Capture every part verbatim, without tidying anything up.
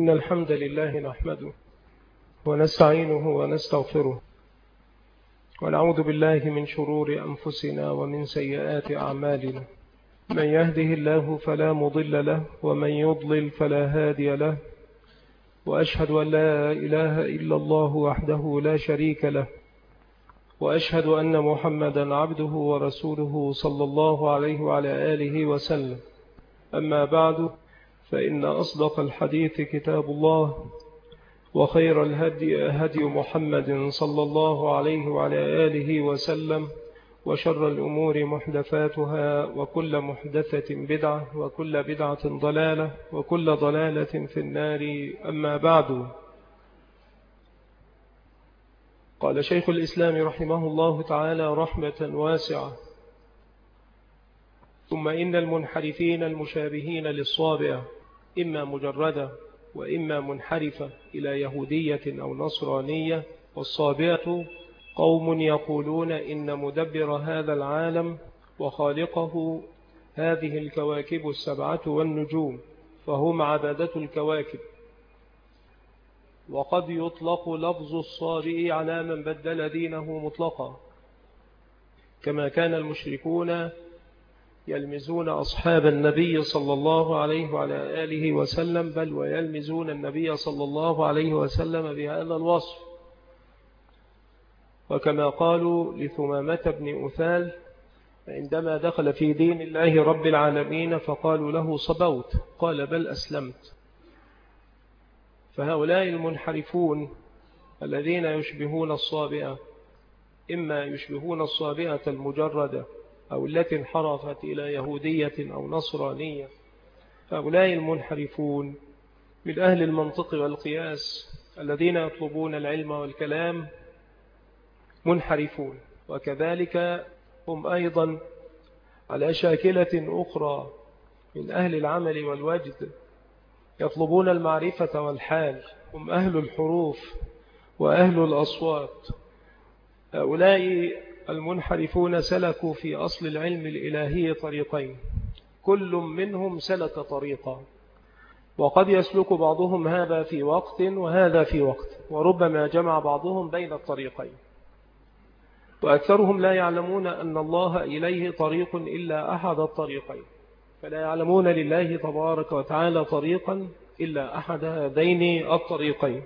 إن الحمد لله نحمده ونستعينه ونستغفره ونعوذ بالله من شرور أنفسنا ومن سيئات أعمالنا. من يهده الله فلا مضل له ومن يضلل فلا هادي له، وأشهد أن لا إله إلا الله وحده لا شريك له، وأشهد أن محمدا عبده ورسوله صلى الله عليه وعلى آله وسلم. أما بعد، فإن أصدق الحديث كتاب الله، وخير الهدي هدي محمد صلى الله عليه وعلى آله وسلم، وشر الأمور محدثاتها، وكل محدثة بدعة، وكل بدعة ضلالة، وكل ضلالة في النار. أما بعد، قال شيخ الإسلام رحمه الله تعالى رحمة واسعة: ثم إن المنحرفين المشابهين للصابئة إما مجردة وإما منحرفة إلى يهودية أو نصرانية. والصابئة قوم يقولون إن مدبر هذا العالم وخالقه هذه الكواكب السبعة والنجوم، فهم عبادة الكواكب. وقد يطلق لفظ الصابئ على من بدل دينه مطلقا، كما كان المشركون يلمزون أصحاب النبي صلى الله عليه وعلى آله وسلم، بل ويلمزون النبي صلى الله عليه وسلم بهذا الوصف. وكما قالوا لثمامة بن أثال عندما دخل في دين الله رب العالمين فقالوا له: صبوت، قال: بل أسلمت. فهؤلاء المنحرفون الذين يشبهون الصابئة إما يشبهون الصابئة المجردة أو التي انحرفت إلى يهودية أو نصرانية. هؤلاء المنحرفون من أهل المنطق والقياس الذين يطلبون العلم والكلام منحرفون، وكذلك هم أيضا على شاكلة أخرى من أهل العمل والوجد يطلبون المعرفة والحال، هم أهل الحروف وأهل الأصوات. هؤلاء المنحرفون سلكوا في أصل العلم الإلهي طريقين، كل منهم سلك طريقا، وقد يسلك بعضهم هذا في وقت وهذا في وقت، وربما جمع بعضهم بين الطريقين. وأكثرهم لا يعلمون أن الله إليه طريق إلا أحد الطريقين، فلا يعلمون لله تبارك وتعالى طريقا إلا أحد هذين الطريقين.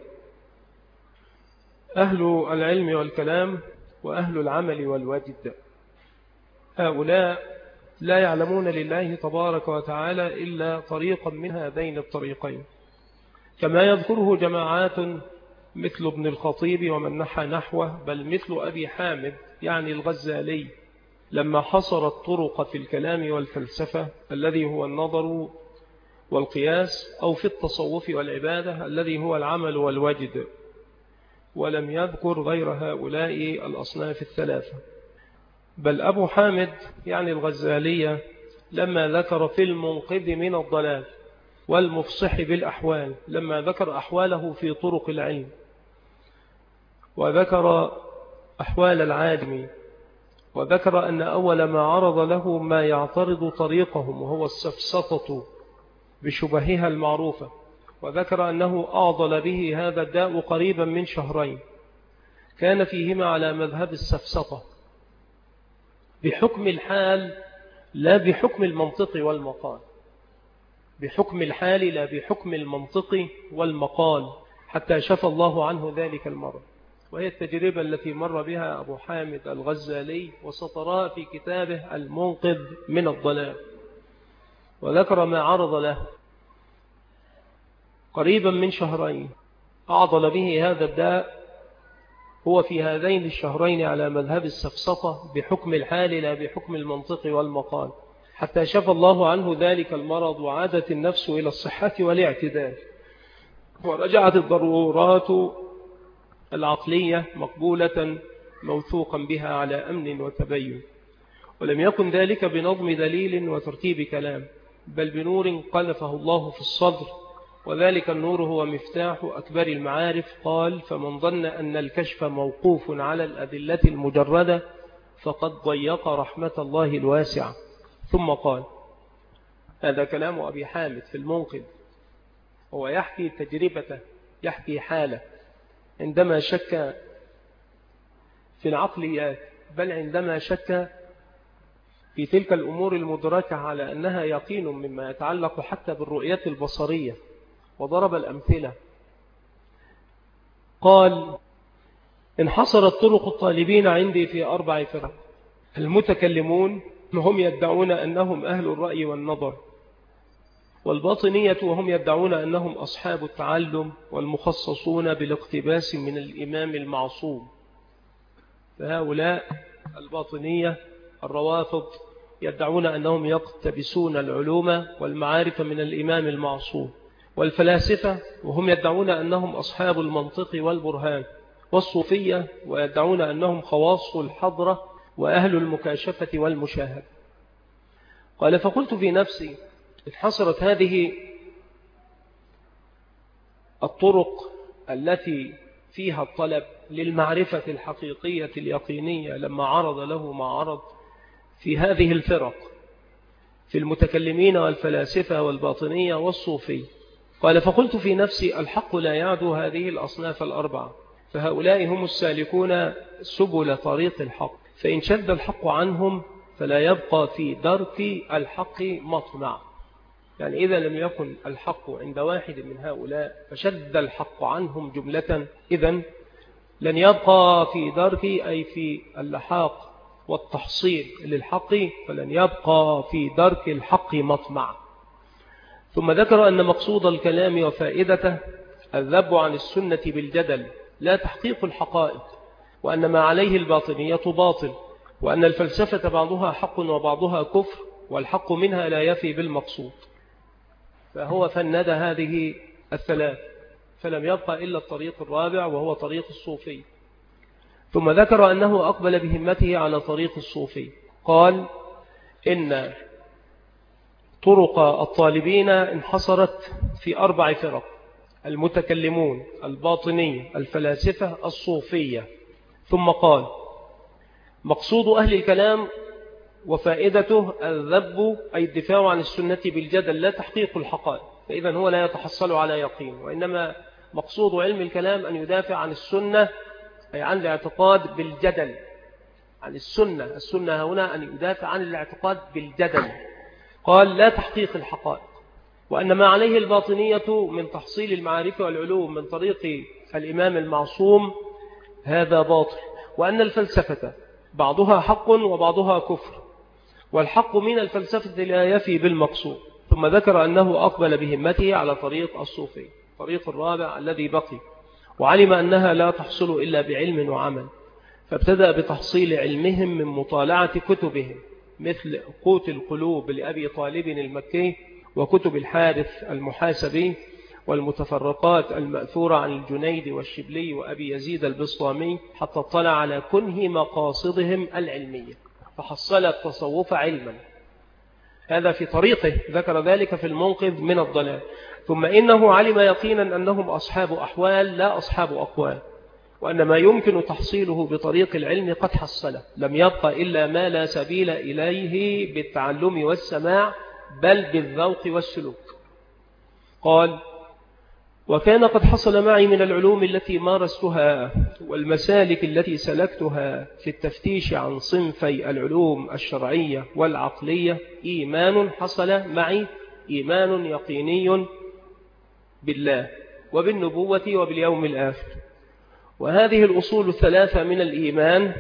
أهل العلم والكلام وأهل العمل والوجد، هؤلاء لا يعلمون لله تبارك وتعالى إلا طريقا من هذين الطريقين، كما يذكره جماعات مثل ابن الخطيب ومن نحى نحوه، بل مثل أبي حامد يعني الغزالي لما حصر الطرق في الكلام والفلسفة الذي هو النظر والقياس، أو في التصوف والعبادة الذي هو العمل والوجد، ولم يذكر غير هؤلاء الأصناف الثلاثة. بل أبو حامد يعني الغزالية لما ذكر في المنقذ من الضلال والمفصح بالأحوال، لما ذكر أحواله في طرق العلم وذكر أحوال العالم، وذكر أن أول ما عرض له ما يعترض طريقهم وهو السفسطة بشبهها المعروفة، وذكر أنه أعضل به هذا الداء قريبا من شهرين، كان فيهما على مذهب السفسطة بحكم الحال لا بحكم المنطق والمقال، بحكم الحال لا بحكم المنطق والمقال، حتى شفى الله عنه ذلك المرض. وهي التجربة التي مر بها أبو حامد الغزالي وسطرها في كتابه المنقذ من الضلال، وذكر ما عرض له قريبا من شهرين أعضل به هذا الداء، هو في هذين الشهرين على مذهب السفسطة بحكم الحال لا بحكم المنطق والمقال، حتى شفى الله عنه ذلك المرض وعادت النفس إلى الصحة والاعتدال، ورجعت الضرورات العقلية مقبولة موثوقا بها على أمن وتبين. ولم يكن ذلك بنظم دليل وترتيب كلام، بل بنور قذفه الله في الصدر، وذلك النور هو مفتاح أكبر المعارف. قال: فمن ظن أن الكشف موقوف على الأدلة المجردة فقد ضيق رحمة الله الواسعة. ثم قال: هذا كلام أبي حامد في المنقذ: هو يحكي تجربته، يحكي حاله عندما شك في العقليات، بل عندما شك في تلك الأمور المدركة على أنها يقين مما يتعلق حتى بالرؤية البصرية، وضرب الأمثلة. قال: انحصرت طرق الطالبين عندي في أربع فرق: المتكلمون وهم يدعون أنهم أهل الرأي والنظر، والباطنية وهم يدعون أنهم أصحاب التعلم والمخصصون بالاقتباس من الإمام المعصوم. فهؤلاء الباطنية الروافض يدعون أنهم يقتبسون العلوم والمعارف من الإمام المعصوم، والفلاسفة وهم يدعون أنهم أصحاب المنطق والبرهان، والصوفية ويدعون أنهم خواص الحضرة وأهل المكاشفة والمشاهدة. قال: فقلت في نفسي: انحصرت هذه الطرق التي فيها الطلب للمعرفة الحقيقية اليقينية لما عرض له ما عرض في هذه الفرق، في المتكلمين والفلاسفة والباطنية والصوفية. قال: فقلت في نفسي: الحق لا يعدو هذه الأصناف الأربعة، فهؤلاء هم السالكون سبل طريق الحق، فإن شد الحق عنهم فلا يبقى في درك الحق مطمع. يعني إذا لم يكن الحق عند واحد من هؤلاء فشد الحق عنهم جملة، إذن لن يبقى في درك، أي في اللحاق والتحصيل للحق، فلن يبقى في درك الحق مطمع. ثم ذكر أن مقصود الكلام وفائدته الذب عن السنة بالجدل لا تحقيق الحقائق، وأن ما عليه الباطنية باطل، وأن الفلسفة بعضها حق وبعضها كفر، والحق منها لا يفي بالمقصود. فهو فند هذه الثلاث، فلم يبقى إلا الطريق الرابع وهو طريق الصوفي. ثم ذكر أنه أقبل بهمته على طريق الصوفي. قال: إن طرق الطالبين انحصرت في أربع فرق: المتكلمون، الباطنية، الفلاسفة، الصوفية. ثم قال: مقصود أهل الكلام وفائدته الذب، أي الدفاع عن السنة بالجدل لا تحقيق الحقائق، فإذا هو لا يتحصل على يقين، وإنما مقصود علم الكلام أن يدافع عن السنة، أي عن الاعتقاد بالجدل، عن السنة. السنة هنا أن يدافع عن الاعتقاد بالجدل. قال: لا تحقيق الحقائق، وأن ما عليه الباطنية من تحصيل المعارف والعلوم من طريق الإمام المعصوم هذا باطل، وأن الفلسفة بعضها حق وبعضها كفر، والحق من الفلسفة لا يفي بالمقصود. ثم ذكر أنه أقبل بهمته على طريق الصوفي، طريق الرابع الذي بقي، وعلم أنها لا تحصل إلا بعلم وعمل، فابتدأ بتحصيل علمهم من مطالعة كتبهم، مثل قوت القلوب لأبي طالب المكي، وكتب الحارث المحاسبي، والمتفرقات المأثورة عن الجنيد والشبلي وأبي يزيد البسطامي، حتى اطلع على كنه مقاصدهم العلمية، فحصل التصوف علما. هذا في طريقه، ذكر ذلك في المنقذ من الضلال. ثم إنه علم يقينا أنهم أصحاب أحوال لا أصحاب أقوال، وأن ما يمكن تحصيله بطريق العلم قد حصله، لم يبقى إلا ما لا سبيل إليه بالتعلم والسماع، بل بالذوق والسلوك. قال: وكان قد حصل معي من العلوم التي مارستها والمسالك التي سلكتها في التفتيش عن صنفي العلوم الشرعية والعقلية إيمان حصل معي، إيمان يقيني بالله وبالنبوة وباليوم الآخر. وهذه الأصول الثلاثة من الإيمان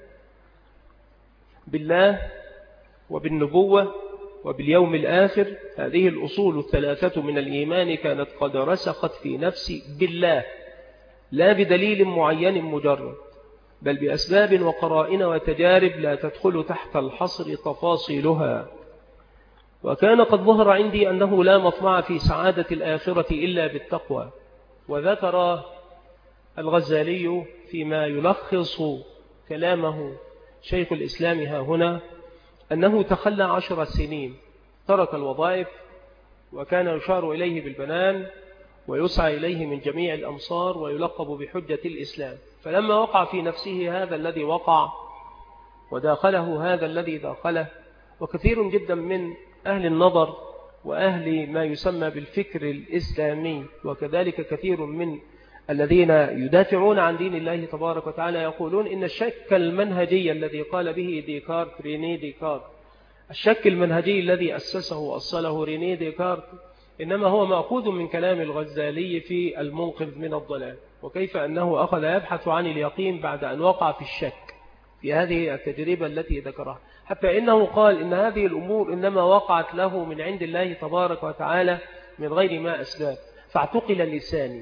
بالله وبالنبوة وباليوم الآخر، هذه الأصول الثلاثة من الإيمان كانت قد رسخت في نفسي بالله، لا بدليل معين مجرد، بل بأسباب وقرائن وتجارب لا تدخل تحت الحصر تفاصيلها. وكان قد ظهر عندي أنه لا مطمع في سعادة الآخرة إلا بالتقوى. وذكر الغزالي فيما يلخص كلامه شيخ الإسلام ها هنا أنه تخلى عشر سنين، ترك الوظائف، وكان يشار إليه بالبنان ويسعى إليه من جميع الأمصار ويلقب بحجة الإسلام. فلما وقع في نفسه هذا الذي وقع وداخله هذا الذي داخله، وكثير جدا من أهل النظر وأهل ما يسمى بالفكر الإسلامي، وكذلك كثير من الذين يدافعون عن دين الله تبارك وتعالى يقولون إن الشك المنهجي الذي قال به ديكارت ريني ديكارت، الشك المنهجي الذي أسسه وأصله ريني ديكارت إنما هو مأخوذ من كلام الغزالي في المنقذ من الضلال، وكيف أنه أخذ يبحث عن اليقين بعد أن وقع في الشك في هذه التجربة التي ذكرها، حتى إنه قال إن هذه الأمور إنما وقعت له من عند الله تبارك وتعالى من غير ما أسباب، فاعتقل لساني.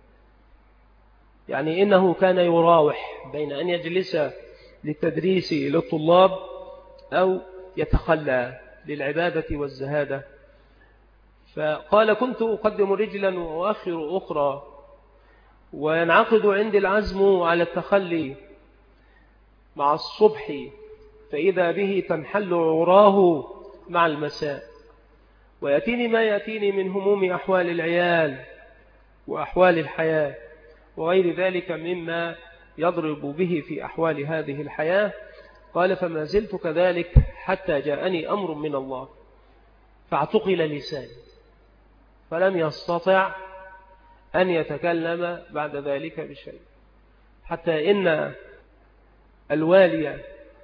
يعني إنه كان يراوح بين أن يجلس للتدريس للطلاب أو يتخلى للعبادة والزهادة. فقال كنت أقدم رجلا وأؤخر أخرى، وينعقد عندي العزم على التخلي مع الصبح، فإذا به تنحل عراه مع المساء، ويأتيني ما يأتيني من هموم أحوال العيال وأحوال الحياة وغير ذلك مما يضرب به في أحوال هذه الحياة. قال فما زلت كذلك حتى جاءني أمر من الله فاعتقل لساني، فلم يستطع أن يتكلم بعد ذلك بشيء، حتى إن الوالي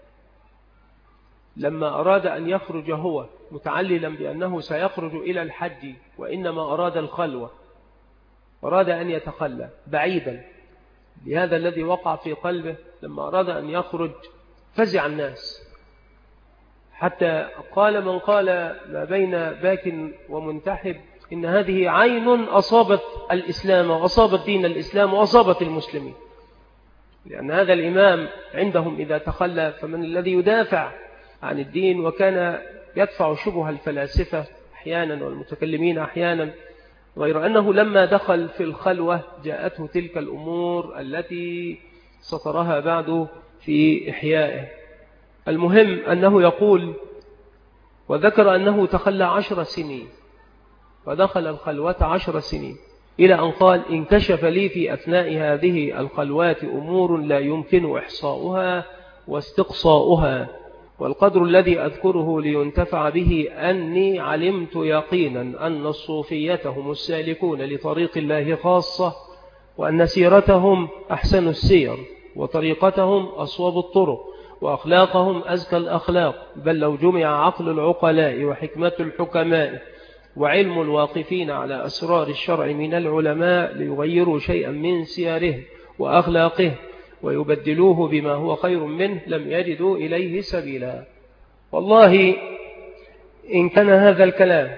لما أراد أن يخرج هو متعللا بأنه سيخرج إلى الحج وإنما أراد الخلوة، أراد أن يتخلى بعيدا لهذا الذي وقع في قلبه، لما أراد أن يخرج فزع الناس، حتى قال من قال ما بين باك ومنتحب إن هذه عين أصابت الإسلام وأصابت دين الإسلام وأصابت المسلمين، لأن هذا الإمام عندهم إذا تخلى فمن الذي يدافع عن الدين، وكان يدفع شبه الفلاسفة أحيانا والمتكلمين أحيانا، غير أنه لما دخل في الخلوة جاءته تلك الأمور التي سطرها بعد في إحيائه. المهم أنه يقول وذكر أنه تخلى عشر سنين ودخل الخلوة عشر سنين، إلى أن قال انكشف لي في أثناء هذه الخلوات أمور لا يمكن إحصاؤها واستقصاؤها، والقدر الذي أذكره لينتفع به أني علمت يقينا أن الصوفية هم السالكون لطريق الله خاصة، وأن سيرتهم أحسن السير، وطريقتهم أصوب الطرق، وأخلاقهم أزكى الأخلاق، بل لو جمع عقل العقلاء وحكمة الحكماء وعلم الواقفين على أسرار الشرع من العلماء ليغيروا شيئا من سيره وأخلاقه ويبدلوه بما هو خير منه لم يجدوا إليه سبيلا. والله إن كان هذا الكلام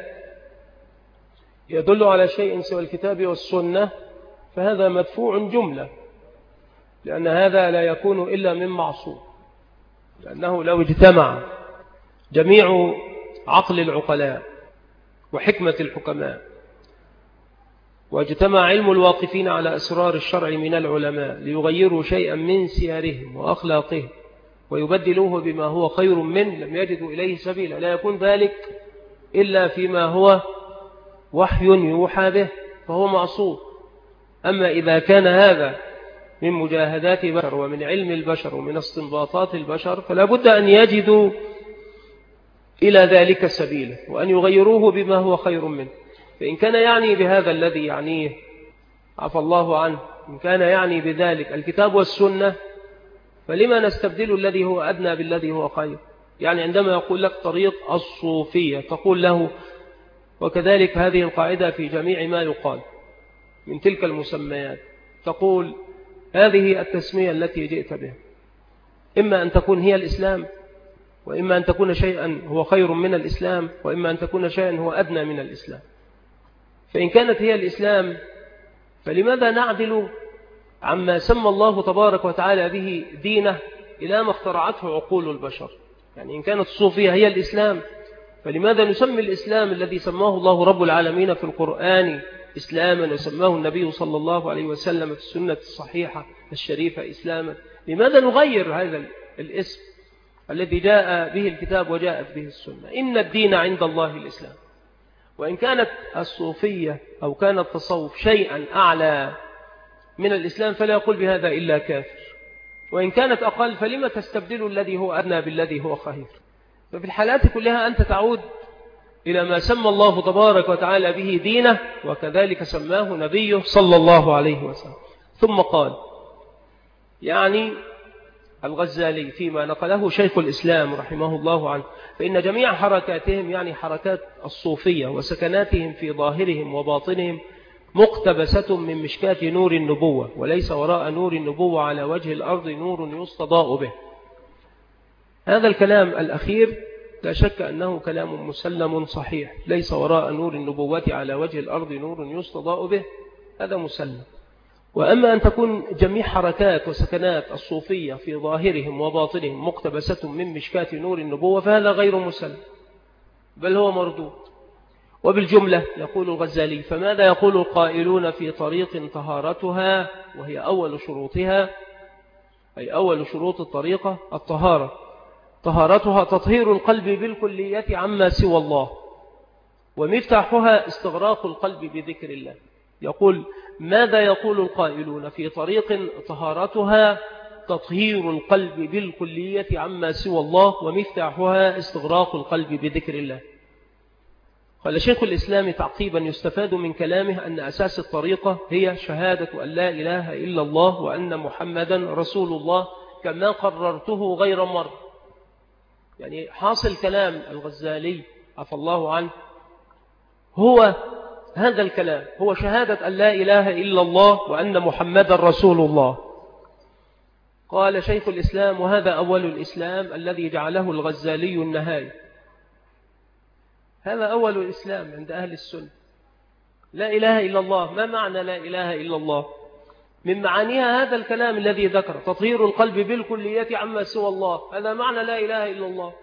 يدل على شيء سوى الكتاب والسنة فهذا مدفوع جملة، لأن هذا لا يكون إلا من معصوم، لأنه لو اجتمع جميع عقل العقلاء وحكمة الحكماء واجتمع علم الواقفين على أسرار الشرع من العلماء ليغيروا شيئا من سيرهم وأخلاقهم ويبدلوه بما هو خير منه لم يجدوا إليه سبيلا، لا يكون ذلك إلا فيما هو وحي يوحى به فهو معصوم. أما إذا كان هذا من مجاهدات البشر ومن علم البشر ومن استنباطات البشر فلا بد أن يجدوا إلى ذلك سبيلا وأن يغيروه بما هو خير منه. فإن كان يعني بهذا الذي يعنيه عفى الله عنه، إن كان يعني بذلك الكتاب والسنة فلما نستبدل الذي هو أدنى بالذي هو خير؟ يعني عندما يقول لك طريق الصوفية تقول له، وكذلك هذه القاعدة في جميع ما يقال من تلك المسميات، تقول هذه التسمية التي جئت بها إما أن تكون هي الإسلام، وإما أن تكون شيئا هو خير من الإسلام، وإما أن تكون شيئا هو أدنى من الإسلام. فإن كانت هي الإسلام فلماذا نعدل عما سمى الله تبارك وتعالى به دينه إلى ما اخترعته عقول البشر؟ يعني إن كانت الصوفية هي الإسلام فلماذا نسمي الإسلام الذي سماه الله رب العالمين في القرآن إسلاما وسماه النبي صلى الله عليه وسلم في السنة الصحيحة الشريفة إسلاما؟ لماذا نغير هذا الاسم الذي جاء به الكتاب وجاءت به السنة؟ إن الدين عند الله الإسلام. وإن كانت الصوفية أو كان التصوف شيئا أعلى من الإسلام فلا يقول بهذا إلا كافر، وإن كانت أقل فلما تستبدل الذي هو أدنى بالذي هو خير؟ ففي الحالات كلها أنت تعود إلى ما سمى الله تبارك وتعالى به دينه، وكذلك سماه نبيه صلى الله عليه وسلم. ثم قال يعني الغزالي فيما نقله شيخ الإسلام رحمه الله عنه: فإن جميع حركاتهم، يعني حركات الصوفية وسكناتهم في ظاهرهم وباطنهم، مقتبسة من مشكاة نور النبوة، وليس وراء نور النبوة على وجه الأرض نور يستضاء به. هذا الكلام الأخير لا شك أنه كلام مسلم صحيح، ليس وراء نور النبوة على وجه الأرض نور يستضاء به، هذا مسلم. وأما أن تكون جميع حركات وسكنات الصوفية في ظاهرهم وباطنهم مقتبسة من مشكاة نور النبوة، فهذا غير مسلم، بل هو مردود. وبالجملة يقول الغزالي: فماذا يقول القائلون في طريق طهارتها، وهي أول شروطها، أي أول شروط الطريقة الطهارة، طهارتها تطهير القلب بالكلية عما سوى الله، ومفتاحها استغراق القلب بذكر الله. يقول: ماذا يقول القائلون في طريق طهارتها تطهير القلب بالكلية عما سوى الله، ومفتاحها استغراق القلب بذكر الله. قال شيخ الإسلام تعقيبا: يستفاد من كلامه أن أساس الطريقة هي شهادة أن لا إله إلا الله وأن محمدا رسول الله، كما قررته غير مرة. يعني حاصل كلام الغزالي عفى الله عنه هو هذا الكلام، هو شهادة أن لا إله إلا الله وأن محمدا رسول الله. قال شيخ الإسلام: وهذا أول الإسلام الذي جعله الغزالي النهاية. هذا أول الإسلام عند أهل السنة، لا إله إلا الله. ما معنى لا إله إلا الله؟ من معانيها هذا الكلام الذي ذكر: تطهير القلب بالكلية عما سوى الله. هذا معنى لا إله إلا الله.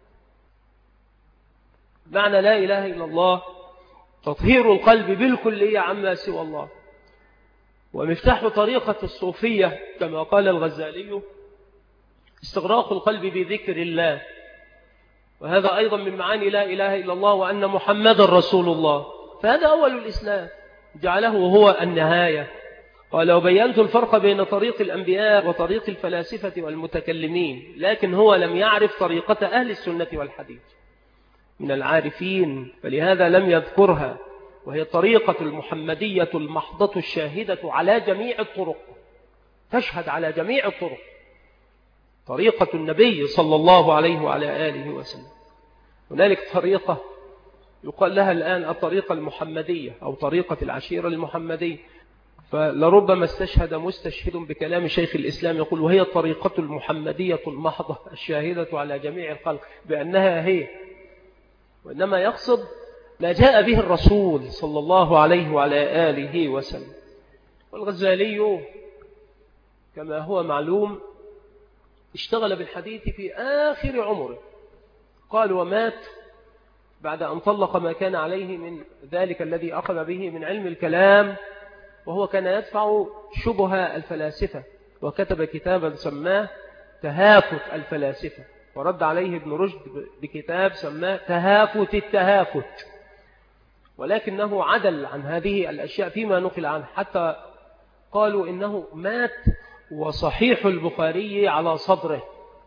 معنى لا إله إلا الله تطهير القلب بالكلية عما سوى الله. ومفتاح طريقة الصوفية كما قال الغزالي استغراق القلب بذكر الله، وهذا أيضا من معاني لا إله إلا الله وأن محمد رسول الله. فهذا أول الإسلام جعله هو النهاية. قال: وبينت الفرق بين طريق الأنبياء وطريق الفلاسفة والمتكلمين، لكن هو لم يعرف طريقة أهل السنة والحديث من العارفين، فلهذا لم يذكرها، وهي الطريقة المحمدية المحضة الشاهدة على جميع الطرق، تشهد على جميع الطرق، طريقة النبي صلى الله عليه وعلى آله وسلم. هنالك طريقة يقال لها الآن الطريقة المحمدية أو طريقة العشيرة المحمدية، فلربما استشهد مستشهد بكلام شيخ الإسلام يقول: وهي الطريقة المحمدية المحضة الشاهدة على جميع الخلق، بأنها هي، وإنما يقصد ما جاء به الرسول صلى الله عليه وعلى آله وسلم. والغزالي كما هو معلوم اشتغل بالحديث في آخر عمره، قال ومات بعد أن طلق ما كان عليه من ذلك الذي أخذ به من علم الكلام، وهو كان يدفع شبه الفلاسفة، وكتب كتابا سماه تهافت الفلاسفة، ورد عليه ابن رشد بكتاب سماه تهافت التهافت، ولكنه عدل عن هذه الأشياء فيما نقل عنه، حتى قالوا إنه مات وصحيح البخاري على صدره،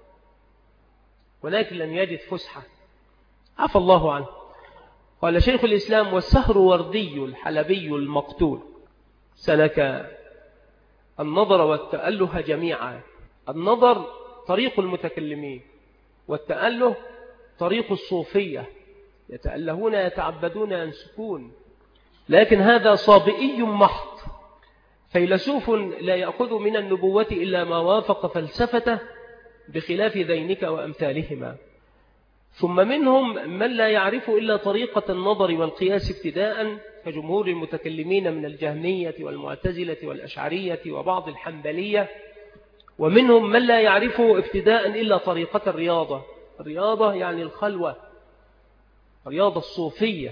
ولكن لم يجد فسحة، عفى الله عنه. قال شيخ الإسلام: والسهر وردي الحلبي المقتول سلك النظر والتأله جميعا. النظر طريق المتكلمين، والتأله طريق الصوفية، يتألهون يتعبدون ينسكون، لكن هذا صابئي محض، فيلسوف لا يأخذ من النبوة إلا ما وافق فلسفته بخلاف ذينك وأمثالهما. ثم منهم من لا يعرف إلا طريقة النظر والقياس ابتداء كجمهور المتكلمين من الجهمية والمعتزلة والأشعرية وبعض الحنبلية، ومنهم من لا يعرف ابتداء إلا طريقة الرياضة. الرياضة يعني الخلوة، الرياضة الصوفية.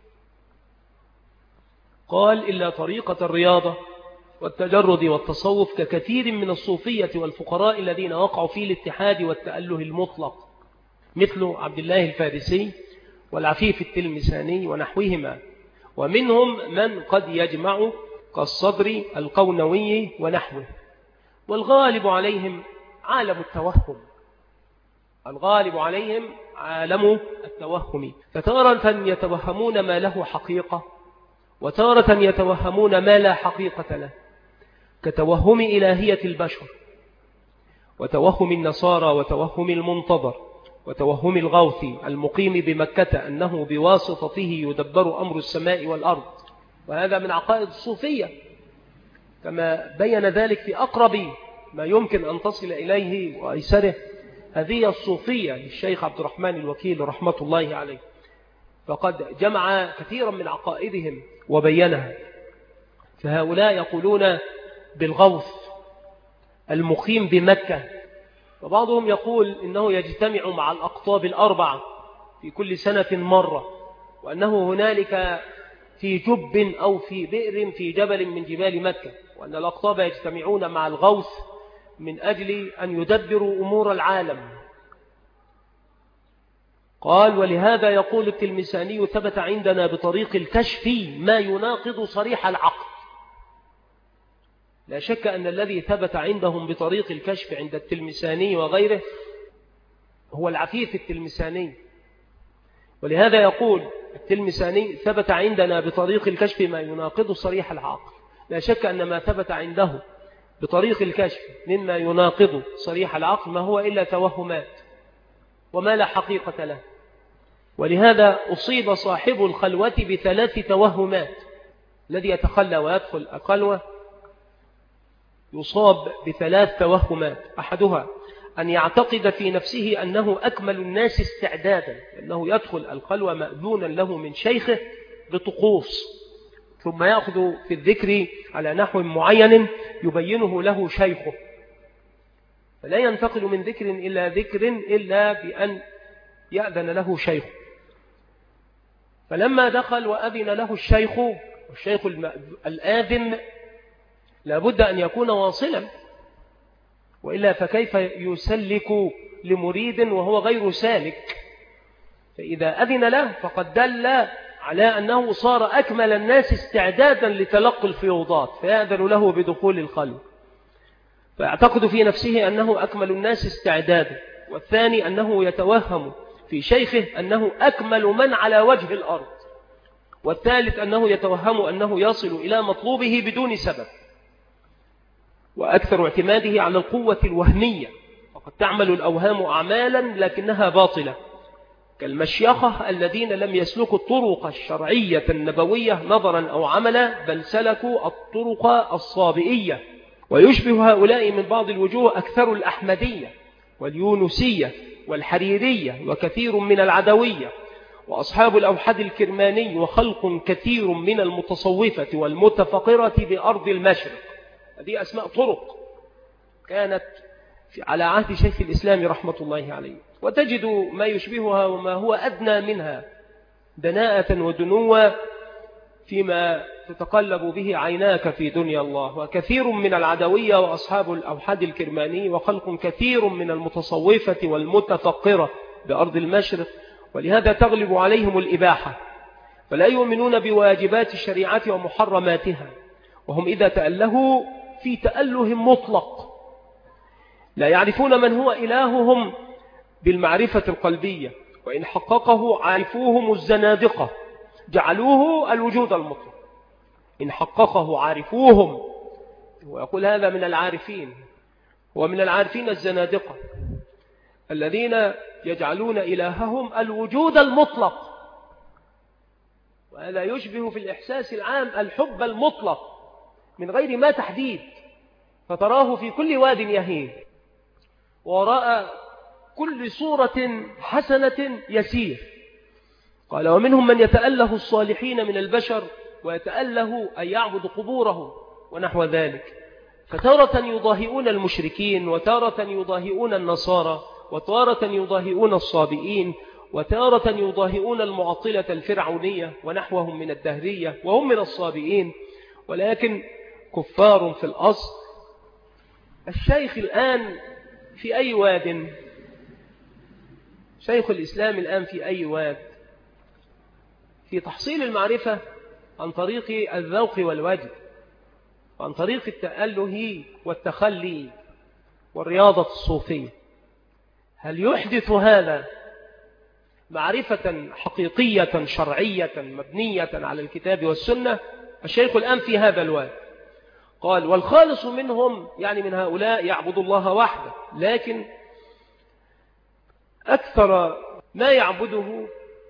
قال: إلا طريقة الرياضة والتجرد والتصوف ككثير من الصوفية والفقراء الذين وقعوا في الاتحاد والتأله المطلق، مثل عبد الله الفارسي والعفيف التلمساني ونحوهما. ومنهم من قد يجمع كالصدر القونوي ونحوه. والغالب عليهم عالم التوهم، الغالب عليهم عالم التوهم، فتارة يتوهمون ما له حقيقة وتارة يتوهمون ما لا حقيقة له، كتوهم إلهية البشر وتوهم النصارى وتوهم المنتظر وتوهم الغوث المقيم بمكة أنه بواسطته يدبر أمر السماء والأرض، وهذا من عقائد الصوفية كما بين ذلك في أقرب ما يمكن أن تصل إليه وأيسره. هذه الصوفية للشيخ عبد الرحمن الوكيل رحمة الله عليه، فقد جمع كثيرا من عقائدهم وبينها. فهؤلاء يقولون بالغوث المقيم بمكة، وبعضهم يقول إنه يجتمع مع الأقطاب الأربعة في كل سنة مرة، وأنه هنالك في جب أو في بئر في جبل من جبال مكة، وأن الأقطاب يجتمعون مع الغوث من أجل أن يدبروا أمور العالم. قال: ولهذا يقول التلمساني: ثبت عندنا بطريق الكشف ما يناقض صريح العقل. لا شك أن الذي ثبت عندهم بطريق الكشف عند التلمساني وغيره هو العفيف التلمساني، ولهذا يقول التلمساني: ثبت عندنا بطريق الكشف ما يناقض صريح العقل. لا شك أن ما ثبت عنده بطريق الكشف مما يناقض صريح العقل ما هو إلا توهمات وما لا حقيقة له. ولهذا أصيب صاحب الخلوة بثلاث توهمات. الذي يتخلى ويدخل الخلوة يصاب بثلاث توهمات. أحدها أن يعتقد في نفسه أنه أكمل الناس استعدادا، لأنه يدخل الخلوة مأذونا له من شيخه بطقوس، ثم يأخذ في الذكر على نحو معين يبينه له شيخه، فلا ينتقل من ذكر إلى ذكر إلا بأن يأذن له شيخه. فلما دخل وأذن له الشيخ، والشيخ الآذن لابد أن يكون واصلا، وإلا فكيف يسلك لمريد وهو غير سالك؟ فإذا أذن له فقد دل على أنه صار أكمل الناس استعدادا لتلقي الفيوضات، فيأذن له بدخول الخلوة، فيعتقد في نفسه أنه أكمل الناس استعدادا. والثاني أنه يتوهم في شيخه أنه أكمل من على وجه الأرض. والثالث أنه يتوهم أنه يصل إلى مطلوبه بدون سبب، وأكثر اعتماده على القوة الوهمية، وقد تعمل الأوهام أعمالا لكنها باطلة، كالمشيخة الذين لم يسلكوا الطرق الشرعية النبوية نظرا أو عملا، بل سلكوا الطرق الصابئية. ويشبه هؤلاء من بعض الوجوه أكثر الأحمدية واليونسية والحريرية وكثير من العدوية وأصحاب الأوحد الكرماني وخلق كثير من المتصوفة والمتفقرة بأرض المشرق. هذه أسماء طرق كانت على عهد شيخ الإسلام رحمة الله عليه، وتجد ما يشبهها وما هو أدنى منها دناءة ودنوة فيما تتقلب به عيناك في دنيا الله. وكثير من العدوية وأصحاب الأوحد الكرماني وخلق كثير من المتصوفة والمتفقرة بأرض المشرق، ولهذا تغلب عليهم الإباحة، فلا يؤمنون بواجبات الشريعة ومحرماتها، وهم إذا تألهوا في تأله مطلق، لا يعرفون من هو إلههم بالمعرفة القلبية، وإن حققه عارفوهم الزنادقة جعلوه الوجود المطلق. إن حققه عارفوهم، ويقول هذا من العارفين، ومن العارفين الزنادقة الذين يجعلون إلههم الوجود المطلق، وهذا يشبه في الإحساس العام الحب المطلق من غير ما تحديد، فتراه في كل واد يهيم، وراء كل صورة حسنة يسير. قال: ومنهم من يتأله الصالحين من البشر ويتأله أن يعبد قبورهم ونحو ذلك، فتارة يضاهئون المشركين، وتارة يضاهئون النصارى، وتارة يضاهئون الصابئين، وتارة يضاهئون المعطلة الفرعونية ونحوهم من الدهرية، وهم من الصابئين ولكن كفار في الأصل. الشيخ الآن في أي واد؟ شيخ الإسلام الآن في أي واد؟ في تحصيل المعرفة عن طريق الذوق والوجد، وعن طريق التأله والتخلي والرياضة الصوفية. هل يحدث هذا معرفة حقيقية شرعية مبنية على الكتاب والسنة، الشيخ الآن في هذا الواد قال: والخالص منهم، يعني من هؤلاء، يعبد الله وحده، لكن أكثر ما يعبده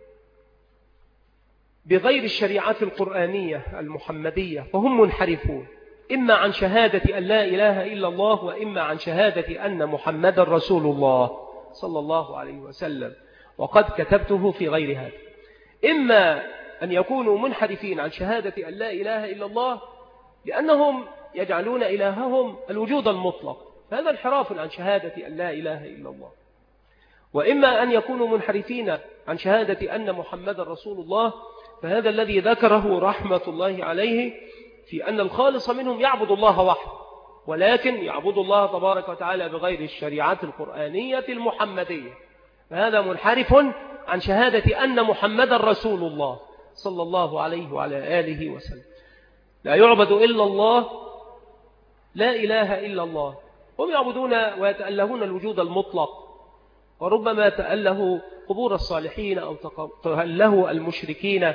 بغير الشريعة القرآنية المحمدية، فهم منحرفون، إما عن شهادة أن لا إله إلا الله، وإما عن شهادة أن محمد رسول الله صلى الله عليه وسلم، وقد كتبته في غير هذا. إما أن يكونوا منحرفين عن شهادة أن لا إله إلا الله لأنهم يجعلون إلههم الوجود المطلق، فهذا انحراف عن شهادة أن لا إله إلا الله. وإما أن يكونوا منحرفين عن شهادة أن محمد رسول الله، فهذا الذي ذكره رحمة الله عليه في أن الخالص منهم يعبد الله وحده، ولكن يعبد الله تبارك وتعالى بغير الشريعة القرآنية المحمدية، فهذا منحرف عن شهادة أن محمد رسول الله صلى الله عليه وعلى آله وسلم. لا يعبد إلا الله، لا إله إلا الله. هم يعبدون ويتألهون الوجود المطلق، وربما تألهوا قبور الصالحين أو تألهوا المشركين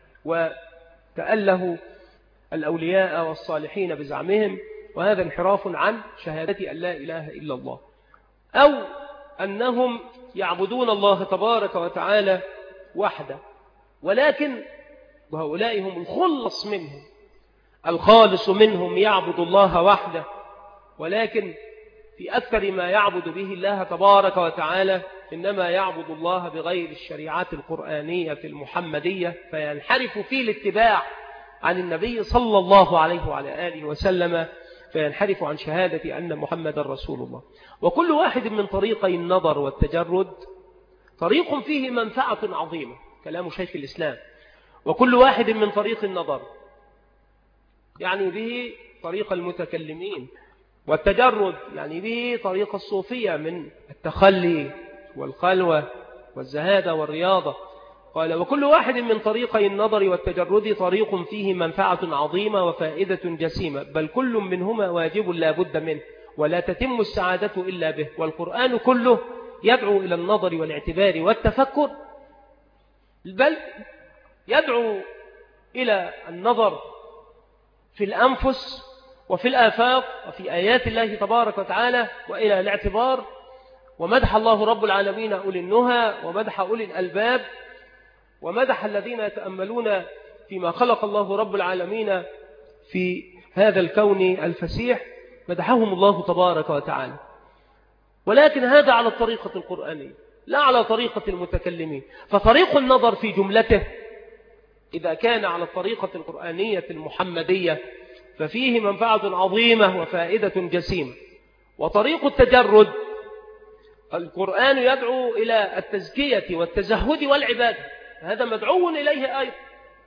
وتألهوا الأولياء والصالحين بزعمهم، وهذا انحراف عن شهادة أن لا إله إلا الله. أو أنهم يعبدون الله تبارك وتعالى وحده، ولكن وهؤلاء هم الخلص منهم، الخالص منهم يعبد الله وحده، ولكن في أكثر ما يعبد به الله تبارك وتعالى إنما يعبد الله بغير الشريعات القرآنية المحمدية، فينحرف في الاتباع عن النبي صلى الله عليه وعلى آله وسلم، فينحرف عن شهادة أن محمد رسول الله. وكل واحد من طريقي النظر والتجرد طريق فيه منفعة عظيمة، كلام شيخ الإسلام. وكل واحد من طريق النظر يعني به طريق المتكلمين، والتجرد يعني به طريق الصوفية من التخلي والخلوة والزهادة والرياضة. قال: وكل واحد من طريقي النظر والتجرد طريق فيه منفعة عظيمة وفائدة جسيمة، بل كل منهما واجب لا بد منه، ولا تتم السعادة إلا به. والقرآن كله يدعو إلى النظر والاعتبار والتفكر، بل يدعو إلى النظر في الأنفس وفي الآفاق وفي آيات الله تبارك وتعالى، وإلى الاعتبار. ومدح الله رب العالمين أولي النهى، ومدح أولي الألباب، ومدح الذين يتأملون فيما خلق الله رب العالمين في هذا الكون الفسيح، مدحهم الله تبارك وتعالى. ولكن هذا على الطريقة القرآنية، لا على طريقة المتكلمين. فطريق النظر في جملته إذا كان على الطريقة القرآنية المحمدية ففيه منفعة عظيمة وفائدة جسيمة. وطريق التجرد القرآن يدعو إلى التزكية والتزهد والعبادة، هذا مدعو إليه أيضا،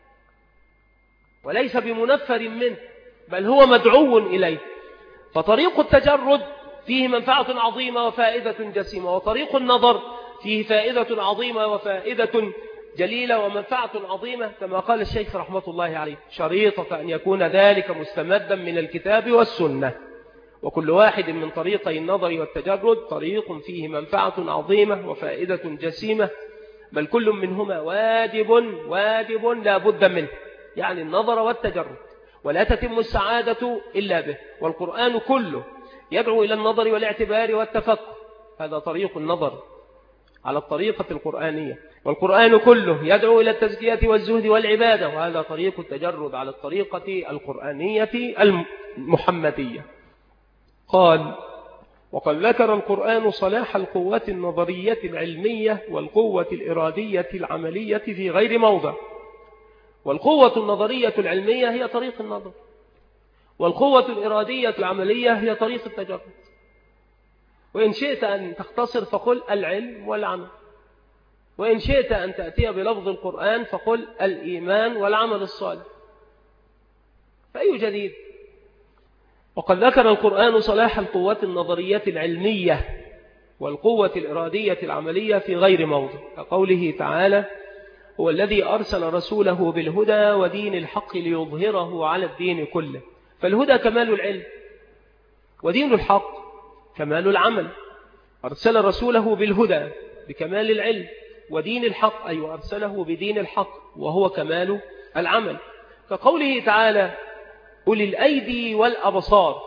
وليس بمنفر منه، بل هو مدعو إليه. فطريق التجرد فيه منفعة عظيمة وفائدة جسيمة، وطريق النظر فيه فائدة عظيمة وفائدة جليلة ومنفعة عظيمة، كما قال الشيخ رحمة الله عليه: شريطة أن يكون ذلك مستمدا من الكتاب والسنة. وكل واحد من طريقي النظر والتجرد طريق فيه منفعة عظيمة وفائدة جسيمة، بل كل منهما واجب واجب لا بد منه، يعني النظر والتجرد، ولا تتم السعادة إلا به. والقرآن كله يدعو إلى النظر والاعتبار والتفكر، هذا طريق النظر على الطريقة القرآنية. والقرآن كله يدعو إلى التزكية والزهد والعبادة، وهذا طريق التجرد على الطريقة القرآنية المحمدية. قال: وقد ذكر القرآن صلاح القوة النظرية العلمية والقوة الإرادية العملية في غير موضع. والقوة النظرية العلمية هي طريق النظر، والقوة الإرادية العملية هي طريق التجرد. وإن شئت أن تختصر فقل العلم والعمل، وإن شئت أن تأتي بلفظ القرآن فقل الإيمان والعمل الصالح، فأي جديد؟ وقد ذكر القرآن صلاح القوة النظرية العلمية والقوة الإرادية العملية في غير موضع، كقوله تعالى: هو الذي أرسل رسوله بالهدى ودين الحق ليظهره على الدين كله. فالهدى كمال العلم، ودين الحق كمال العمل. أرسل رسوله بالهدى بكمال العلم، ودين الحق، أي أيوة أرسله بدين الحق وهو كمال العمل، كقوله تعالى أولي الأيدي والأبصار.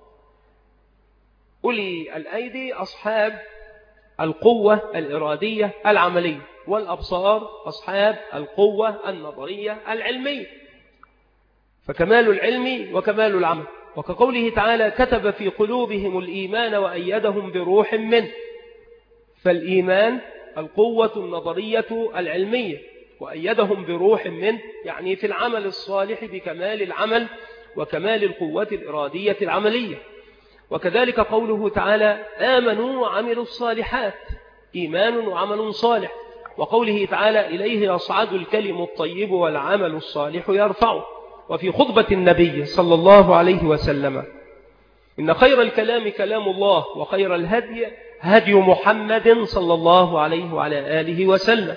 أولي الأيدي أصحاب القوة الإرادية العملية، والأبصار أصحاب القوة النظرية العلمية، فكمال العلم وكمال العمل. وكقوله تعالى كتب في قلوبهم الإيمان وأيدهم بروح منه، فالإيمان القوة النظرية العلمية، وأيدهم بروح منه يعني في العمل الصالح بكمال العمل وكمال القوة الإرادية العملية. وكذلك قوله تعالى آمنوا وعملوا الصالحات، إيمان وعمل صالح. وقوله تعالى إليه يصعد الكلم الطيب والعمل الصالح يرفعه. وفي خطبة النبي صلى الله عليه وسلم إن خير الكلام كلام الله وخير الهدي هدي محمد صلى الله عليه وعلى آله وسلم.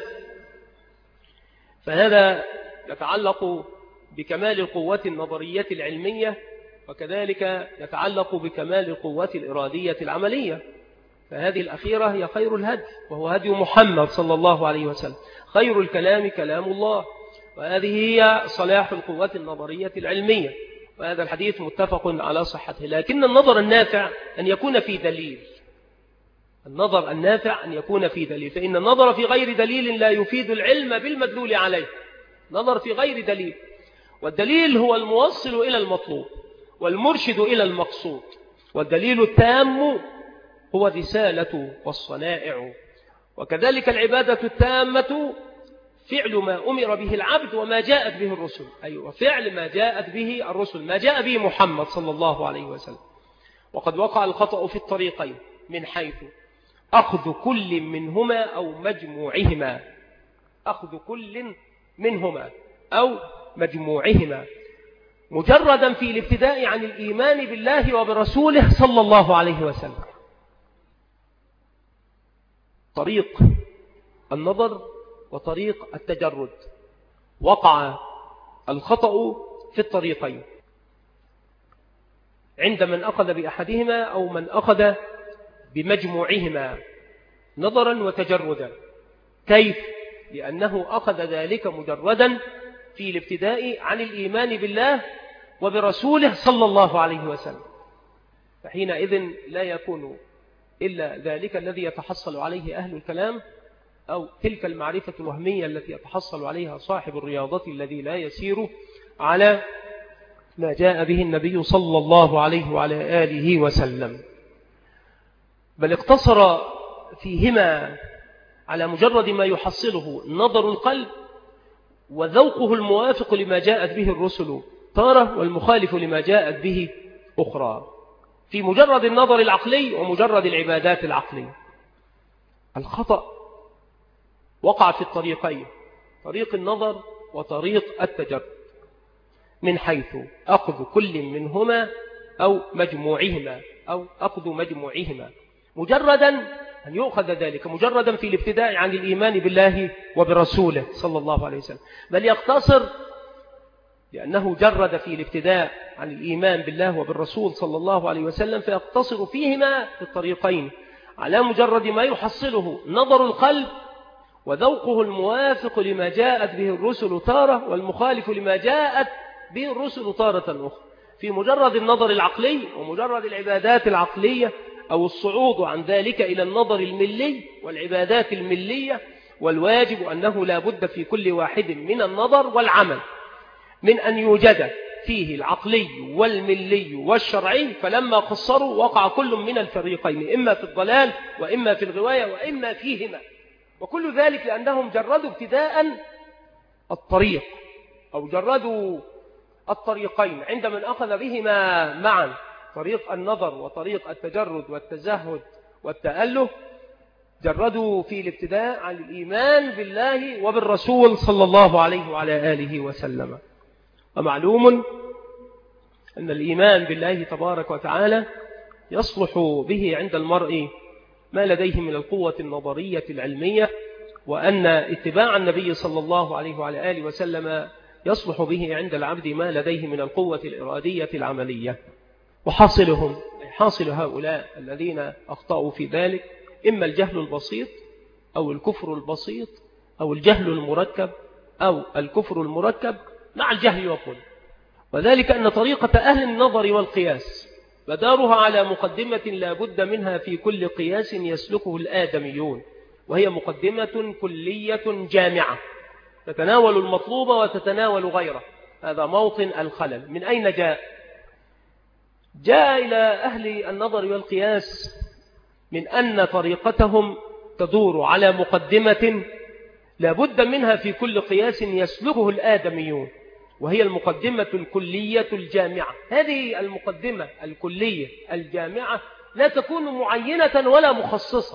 فهذا يتعلق بكمال القوة النظرية العلمية، وكذلك يتعلق بكمال القوة الإرادية العملية. فهذه الأخيرة هي خير الهدي وهو هدي محمد صلى الله عليه وسلم. خير الكلام كلام الله، وهذه هي صلاح القوة النظرية العلمية. وهذا الحديث متفق على صحته. لكن النظر النافع أن يكون في دليل، النظر النافع أن يكون في دليل، فإن النظر في غير دليل لا يفيد العلم بالمدلول عليه. نظر في غير دليل، والدليل هو الموصل إلى المطلوب والمرشد إلى المقصود. والدليل التام هو الرسالة والصنائع. وكذلك العبادة التامة فعل ما أمر به العبد وما جاءت به الرسل، أيوة فعل ما جاءت به الرسل، ما جاء به محمد صلى الله عليه وسلم. وقد وقع الخطأ في الطريقين من حيث أخذ كل منهما أو مجموعهما، أخذ كل منهما أو مجموعهما مجردا في الابتداء عن الإيمان بالله وبرسوله صلى الله عليه وسلم. طريق النظر وطريق التجرد، وقع الخطأ في الطريقين عند من أخذ بأحدهما أو من أخذ بمجموعهما نظرا وتجردا. كيف؟ لأنه أخذ ذلك مجردا في الابتداء عن الإيمان بالله وبرسوله صلى الله عليه وسلم، فحينئذ لا يكون إلا ذلك الذي يتحصل عليه أهل الكلام، أو تلك المعرفة الوهمية التي يتحصل عليها صاحب الرياضة الذي لا يسير على ما جاء به النبي صلى الله عليه وعلى آله وسلم، بل اقتصر فيهما على مجرد ما يحصله نظر القلب وذوقه الموافق لما جاءت به الرسل تارة والمخالف لما جاءت به أخرى، في مجرد النظر العقلي ومجرد العبادات العقلية. الخطأ وقع في الطريقين، طريق النظر وطريق التجرد، من حيث أخذ كل منهما أو مجموعهما أو أخذ مجموعهما مجردا أن يؤخذ ذلك مجردا في الابتداء عن الإيمان بالله وبرسوله صلى الله عليه وسلم، بل يقتصر لأنه جرد في الابتداء عن الإيمان بالله وبالرسول صلى الله عليه وسلم، فيقتصر فيهما في الطريقين على مجرد ما يحصله نظر القلب وذوقه الموافق لما جاءت به الرسل تارة والمخالف لما جاءت به الرسل تارة أخرى، في مجرد النظر العقلي ومجرد العبادات العقلية، أو الصعود عن ذلك إلى النظر الملي والعبادات الملية. والواجب أنه لا بد في كل واحد من النظر والعمل من أن يوجد فيه العقلي والملي والشرعي، فلما قصروا وقع كل من الفريقين إما في الضلال وإما في الغواية وإما فيهما، وكل ذلك لأنهم جردوا ابتداء الطريق أو جردوا الطريقين عند من أخذ بهما معا، طريق النظر وطريق التجرد والتزهد والتأله، جردوا في الابتداء عن الإيمان بالله وبالرسول صلى الله عليه وعلى آله وسلم. ومعلوم أن الإيمان بالله تبارك وتعالى يصلح به عند المرء ما لديه من القوة النظرية العلمية، وأن اتباع النبي صلى الله عليه وعلى آله وسلم يصلح به عند العبد ما لديه من القوة الإرادية العملية. وحاصلهم حاصل هؤلاء الذين أخطأوا في ذلك إما الجهل البسيط أو الكفر البسيط أو الجهل المركب أو الكفر المركب مع الجهل والظلم. وذلك أن طريقة أهل النظر والقياس مدارها على مقدمة لا بد منها في كل قياس يسلكه الآدميون، وهي مقدمة كلية جامعة تتناول المطلوب وتتناول غيره. هذا موطن الخلل. من أين جاء؟ جاء إلى أهل النظر والقياس من أن طريقتهم تدور على مقدمة لا بد منها في كل قياس يسلكه الآدميون، وهي المقدمة الكلية الجامعة. هذه المقدمة الكلية الجامعة لا تكون معينة ولا مخصصة،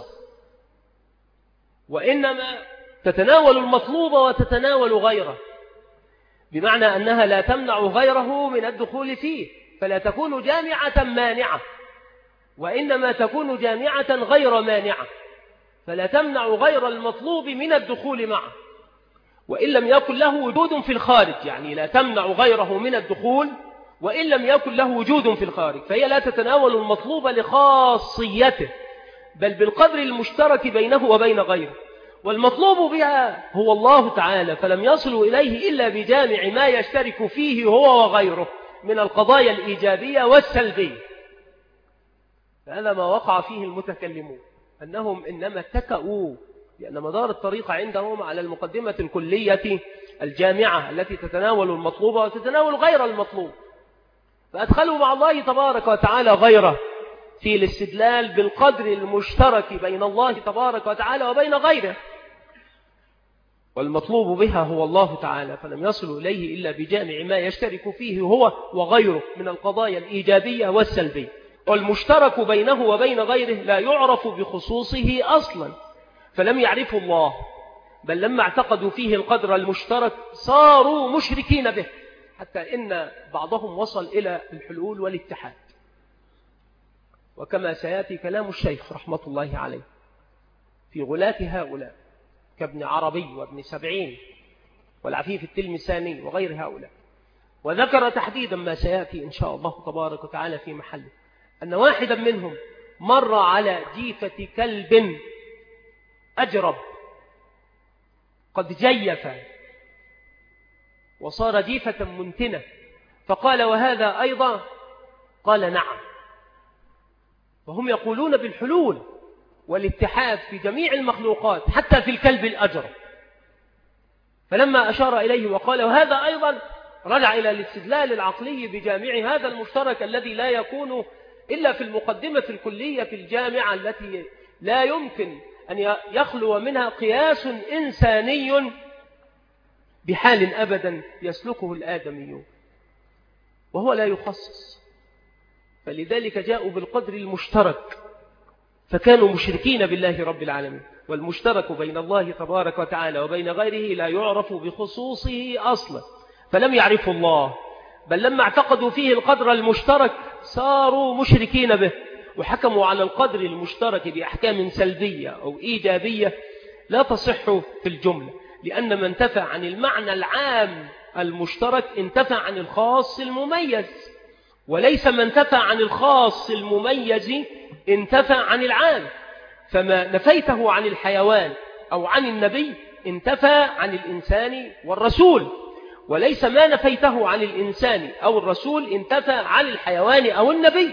وإنما تتناول المطلوب وتتناول غيره، بمعنى أنها لا تمنع غيره من الدخول فيه، فلا تكون جامعة مانعة، وإنما تكون جامعة غير مانعة، فلا تمنع غير المطلوب من الدخول معه، وإن لم يكن له وجود في الخارج. يعني لا تمنع غيره من الدخول وإن لم يكن له وجود في الخارج، فهي لا تتناول المطلوب لخاصيته بل بالقدر المشترك بينه وبين غيره، والمطلوب بها هو الله تعالى، فلم يصلوا إليه إلا بجامع ما يشترك فيه هو وغيره من القضايا الإيجابية والسلبية. هذا ما وقع فيه المتكلمون، أنهم إنما اتكأوا لأن مدار الطريقة عندهم على المقدمة الكلية الجامعة التي تتناول المطلوب وتتناول غير المطلوب، فأدخلوا مع الله تبارك وتعالى غيره في الاستدلال بالقدر المشترك بين الله تبارك وتعالى وبين غيره، والمطلوب بها هو الله تعالى، فلم يصلوا إليه إلا بجامع ما يشترك فيه هو وغيره من القضايا الإيجابية والسلبية. والمشترك بينه وبين غيره لا يعرف بخصوصه أصلا، فلم يعرفوا الله، بل لما اعتقدوا فيه القدر المشترك صاروا مشركين به، حتى إن بعضهم وصل إلى الحلول والاتحاد. وكما سيأتي كلام الشيخ رحمة الله عليه في غلاة هؤلاء كابن عربي وابن سبعين والعفيف التلمساني وغير هؤلاء، وذكر تحديدا ما سيأتي إن شاء الله تبارك وتعالى في محله، أن واحدا منهم مر على جيفة كلب أجرب قد جيف وصار جيفة منتنة، فقال: وهذا أيضا؟ قال: نعم. وهم يقولون بالحلول والاتحاد في جميع المخلوقات حتى في الكلب الأجرب. فلما أشار إليه وقال: وهذا أيضا، رجع إلى الاستدلال العقلي بجامع هذا المشترك الذي لا يكون إلا في المقدمة الكلية الجامعة التي لا يمكن أن يخلو منها قياس إنساني بحال أبدا يسلكه الآدميون، وهو لا يخصص. فلذلك جاءوا بالقدر المشترك، فكانوا مشركين بالله رب العالمين. والمشترك بين الله تبارك وتعالى وبين غيره لا يعرف بخصوصه أصلا، فلم يعرفوا الله، بل لما اعتقدوا فيه القدر المشترك صاروا مشركين به، وحكموا على القدر المشترك بأحكام سلبية أو إيجابية لا تصح في الجملة، لأن من انتفع عن المعنى العام المشترك انتفع عن الخاص المميز، وليس من انتفع عن الخاص المميز انتفع عن العام. فما نفيته عن الحيوان أو عن النبي انتفى عن الإنسان والرسول، وليس ما نفيته عن الإنسان أو الرسول انتفى عن الحيوان أو النبي.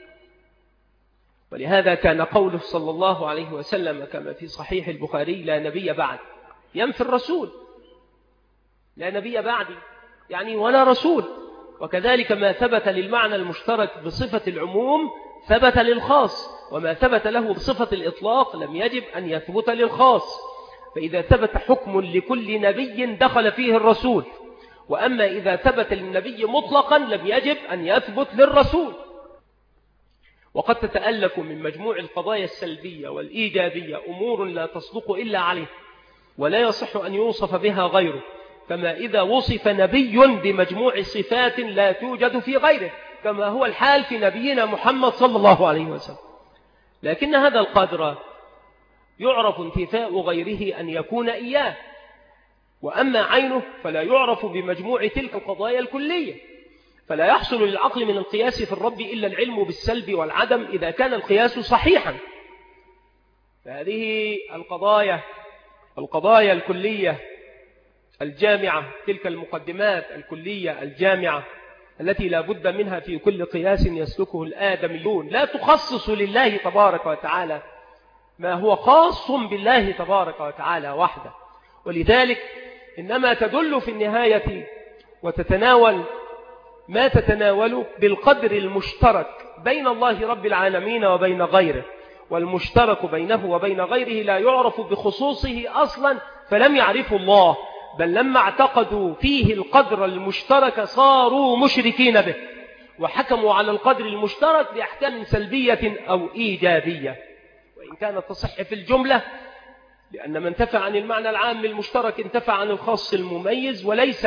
ولهذا كان قوله صلى الله عليه وسلم كما في صحيح البخاري: لا نبي بعد، ينفي الرسول، لا نبي بعدي يعني ولا رسول. وكذلك ما ثبت للمعنى المشترك بصفة العموم ثبت للخاص، وما ثبت له بصفة الإطلاق لم يجب أن يثبت للخاص. فإذا ثبت حكم لكل نبي دخل فيه الرسول، وأما إذا ثبت للنبي مطلقا لم يجب أن يثبت للرسول. وقد تتألف من مجموع القضايا السلبية والإيجابية أمور لا تصدق إلا عليه، ولا يصح أن يوصف بها غيره، كما إذا وصف نبي بمجموع صفات لا توجد في غيره، كما هو الحال في نبينا محمد صلى الله عليه وسلم. لكن هذا القدر يعرف انتفاء غيره أن يكون إياه، وأما عينه فلا يعرف بمجموع تلك القضايا الكلية. فلا يحصل للعقل من القياس في الرب إلا العلم بالسلب والعدم إذا كان القياس صحيحا، فهذه القضايا القضايا الكلية الجامعة، تلك المقدمات الكلية الجامعة التي لا بد منها في كل قياس يسلكه الآدميون، لا تخصص لله تبارك وتعالى ما هو خاص بالله تبارك وتعالى وحده. ولذلك إنما تدل في النهاية وتتناول ما تتناول بالقدر المشترك بين الله رب العالمين وبين غيره، والمشترك بينه وبين غيره لا يعرف بخصوصه أصلا، فلم يعرفوا الله، بل لما اعتقدوا فيه القدر المشترك صاروا مشركين به، وحكموا على القدر المشترك بأحكام سلبية أو إيجابية، وإن كانت تصح في الجملة، لأن من انتفع عن المعنى العام المشترك انتفع عن الخاص المميز، وليس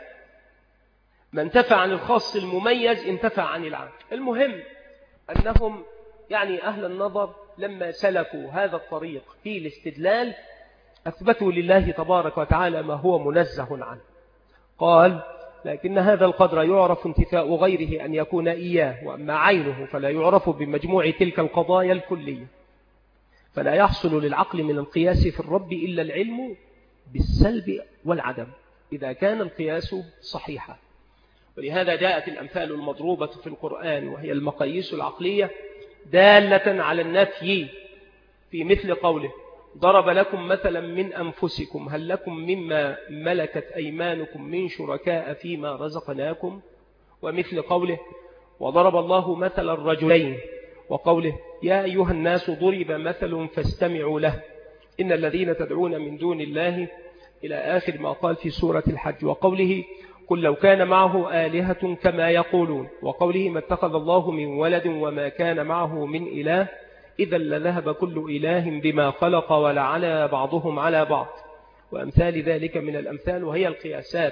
من انتفع عن الخاص المميز انتفع عن العام. المهم أنهم يعني أهل النظر لما سلكوا هذا الطريق في الاستدلال أثبتوا لله تبارك وتعالى ما هو منزه عنه. قال: لكن هذا القدر يعرف انتفاء غيره أن يكون إياه، وأما عينه فلا يعرف بمجموع تلك القضايا الكلية، فلا يحصل للعقل من القياس في الرب إلا العلم بالسلب والعدم إذا كان القياس صحيحا. ولهذا جاءت الأمثال المضروبة في القرآن وهي المقاييس العقلية دالة على النفي، في مثل قوله: ضرب لكم مثلا من أنفسكم هل لكم مما ملكت أيمانكم من شركاء فيما رزقناكم، ومثل قوله: وضرب الله مثلا الرجلين، وقوله: يا أيها الناس ضرب مثل فاستمعوا له إن الذين تدعون من دون الله، إلى آخر ما قال في سورة الحج، وقوله: قل لو كان معه آلهة كما يقولون، وقوله: ما اتخذ الله من ولد وما كان معه من إله إذا لذهب كل إله بما خلق ولعلى بعضهم على بعض، وأمثال ذلك من الأمثال، وهي القياسات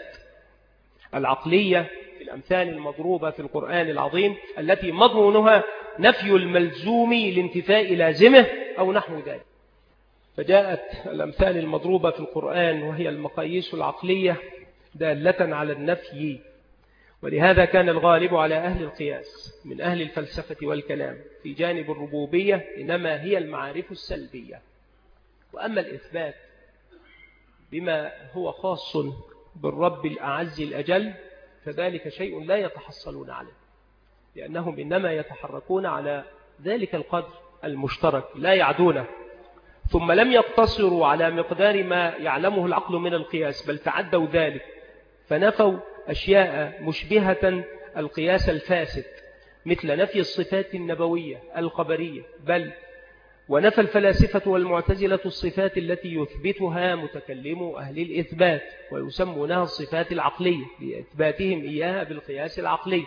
العقلية في الأمثال المضروبة في القرآن العظيم التي مضمونها نفي الملزوم لانتفاء لازمه أو نحو ذلك. فجاءت الأمثال المضروبة في القرآن وهي المقاييس العقلية دالة على النفي. ولهذا كان الغالب على أهل القياس من أهل الفلسفة والكلام في جانب الربوبية إنما هي المعارف السلبية، وأما الإثبات بما هو خاص بالرب الأعز الأجل فذلك شيء لا يتحصلون عليه، لأنهم إنما يتحركون على ذلك القدر المشترك لا يعدونه، ثم لم يقتصروا على مقدار ما يعلمه العقل من القياس، بل تعدوا ذلك فنفوا أشياء مشبهة القياس الفاسد، مثل نفي الصفات النبوية الخبرية، بل ونفى الفلاسفة والمعتزلة الصفات التي يثبتها متكلمو أهل الإثبات ويسمونها الصفات العقلية لإثباتهم إياها بالقياس العقلي.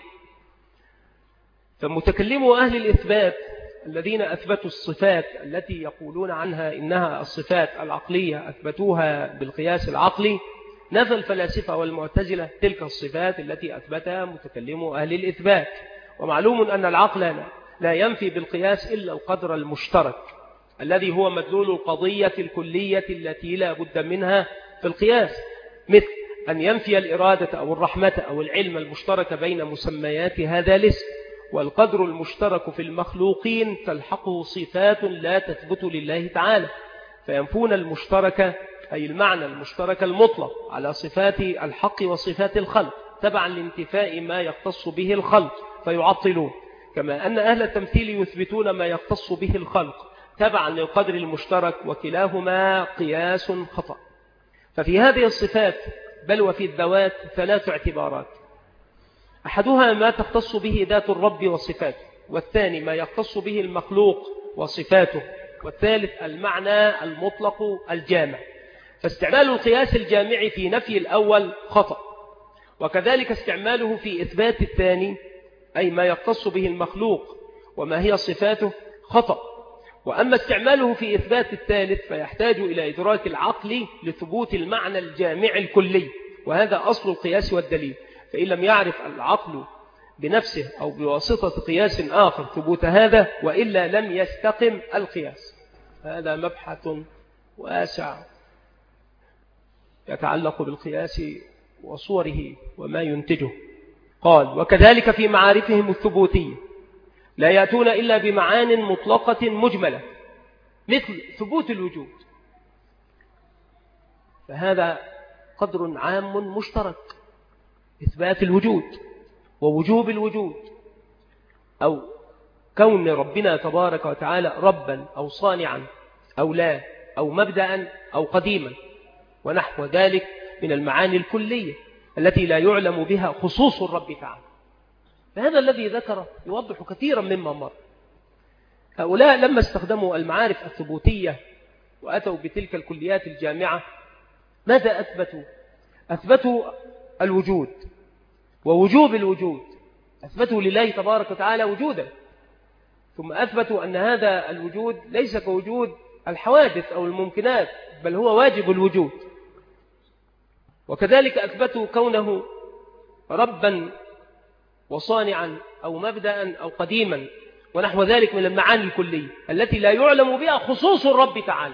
فمتكلمو أهل الإثبات الذين أثبتوا الصفات التي يقولون عنها إنها الصفات العقلية أثبتوها بالقياس العقلي، نفى الفلاسفة والمعتزلة تلك الصفات التي أثبتها متكلمو أهل الإثبات. ومعلوم أن العقل لا ينفي بالقياس إلا القدر المشترك الذي هو مدلول القضية الكلية التي لا بد منها في القياس، مثل أن ينفي الإرادة أو الرحمة أو العلم المشترك بين مسميات هذا الاسم. والقدر المشترك في المخلوقين تلحقه صفات لا تثبت لله تعالى، فينفون المشترك أي المعنى المشترك المطلق على صفات الحق وصفات الخلق تبعا لانتفاء ما يختص به الخلق فيعطلون، كما أن أهل التمثيل يثبتون ما يختص به الخلق تبعا للقدر المشترك، وكلاهما قياس خطأ. ففي هذه الصفات بل وفي الذوات ثلاث اعتبارات: أحدها ما تختص به ذات الرب وصفاته، والثاني ما يختص به المخلوق وصفاته، والثالث المعنى المطلق الجامع. فاستعمال القياس الجامع في نفي الأول خطأ، وكذلك استعماله في إثبات الثاني أي ما يختص به المخلوق وما هي صفاته خطأ. وأما استعماله في إثبات الثالث فيحتاج إلى إدراك العقل لثبوت المعنى الجامع الكلي، وهذا أصل القياس والدليل. فإن لم يعرف العقل بنفسه أو بواسطة قياس آخر ثبوت هذا، وإلا لم يستقم القياس. هذا مبحث واسع يتعلق بالقياس وصوره وما ينتجه. قال: وكذلك في معارفهم الثبوتية لا يأتون إلا بمعان مطلقة مجملة، مثل ثبوت الوجود، فهذا قدر عام مشترك، إثبات الوجود ووجوب الوجود، أو كون ربنا تبارك وتعالى ربا أو صانعا أو لا، أو مبدأ أو قديما، ونحو ذلك من المعاني الكلية التي لا يعلم بها خصوص الرب تعالى. فهذا الذي ذكره يوضح كثيرا مما مر. هؤلاء لما استخدموا المعارف الثبوتية وأتوا بتلك الكليات الجامعة، ماذا أثبتوا؟ أثبتوا الوجود ووجوب الوجود، أثبتوا لله تبارك وتعالى وجودا، ثم أثبتوا أن هذا الوجود ليس كوجود الحوادث أو الممكنات، بل هو واجب الوجود. وكذلك أثبتوا كونه ربا وصانعا أو مبدأ أو قديما، ونحو ذلك من المعاني الكلية التي لا يعلم بها خصوص الرب تعالى،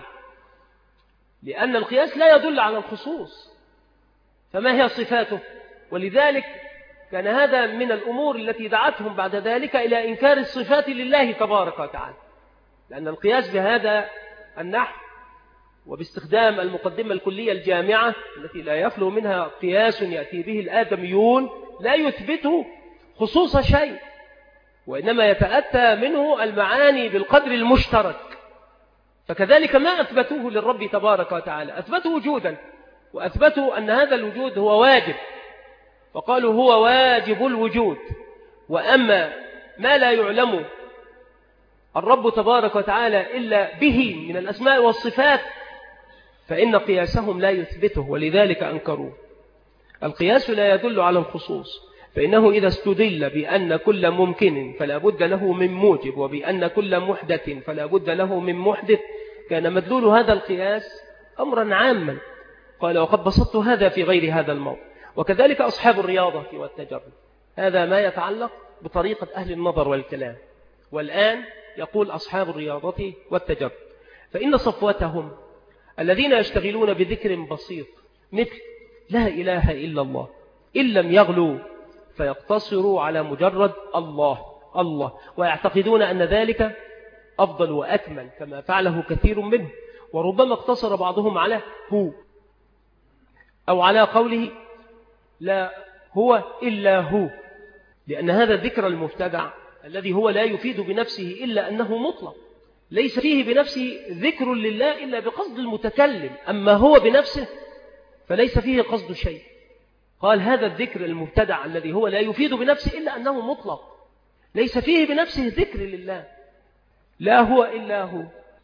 لأن القياس لا يدل على الخصوص، فما هي صفاته؟ ولذلك كان هذا من الأمور التي دعتهم بعد ذلك إلى إنكار الصفات لله تبارك وتعالى، لأن القياس بهذا النحو وباستخدام المقدمة الكلية الجامعة التي لا يخلو منها قياس يأتي به الآدميون لا يثبته خصوص شيء، وإنما يتأتى منه المعاني بالقدر المشترك. فكذلك ما أثبتوه للرب تبارك وتعالى، أثبتوا وجودا، وأثبتوا أن هذا الوجود هو واجب، وقالوا هو واجب الوجود. وأما ما لا يعلم الرب تبارك وتعالى إلا به من الأسماء والصفات فإن قياسهم لا يثبته، ولذلك أنكروه. القياس لا يدل على الخصوص، فإنه إذا استدل بأن كل ممكن فلا بد له من موجب، وبأن كل محدث فلا بد له من محدث، كان مدلول هذا القياس أمرا عاما. قال وقد بسطت هذا في غير هذا الموضع. وكذلك أصحاب الرياضة والتجرد، هذا ما يتعلق بطريقة أهل النظر والكلام. والآن يقول أصحاب الرياضة والتجرد، فإن صفوتهم الذين يشتغلون بذكر بسيط مثل لا إله إلا الله، إن لم يغلوا فيقتصروا على مجرد الله الله، ويعتقدون أن ذلك أفضل وأكمل كما فعله كثير منهم، وربما اقتصر بعضهم على هو، أو على قوله لا هو إلا هو، لأن هذا الذكر المبتدع الذي هو لا يفيد بنفسه إلا أنه مطلق، ليس فيه بنفسه ذكر لله إلا بقصد المتكلم، أما هو بنفسه فليس فيه قصد شيء. قال هذا الذكر المبتدع الذي هو لا يفيد بنفسه إلا أنه مطلق، ليس فيه بنفسه ذكر لله، لا هو إلا هو،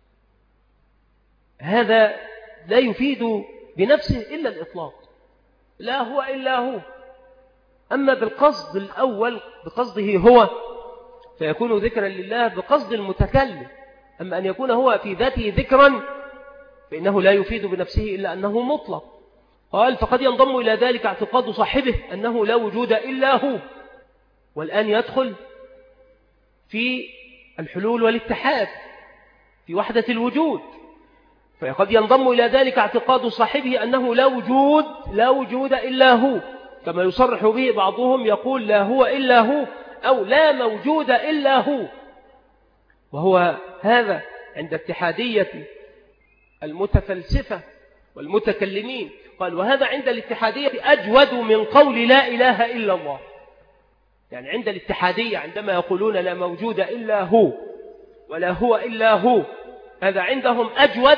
هذا لا يفيد بنفسه إلا الإطلاق، لا هو إلا هو. أما بالقصد الأول بقصده هو فيكون ذكرا لله بقصد المتكلم، أما أن يكون هو في ذاته ذكرا فإنه لا يفيد بنفسه إلا أنه مطلق. قال فقد ينضم إلى ذلك اعتقاد صاحبه أنه لا وجود إلا هو، والآن يدخل في الحلول والاتحاد في وحدة الوجود. فقد ينضم إلى ذلك اعتقاد صاحبه أنه لا وجود لا وجود إلا هو، كما يصرح به بعضهم يقول لا هو إلا هو، أو لا موجود إلا هو، وهو هذا عند اتحادية المتفلسفة والمتكلمين. قال وهذا عند الاتحادية أجود من قول لا إله إلا الله، يعني عند الاتحادية عندما يقولون لا موجود إلا هو ولا هو إلا هو، هذا عندهم أجود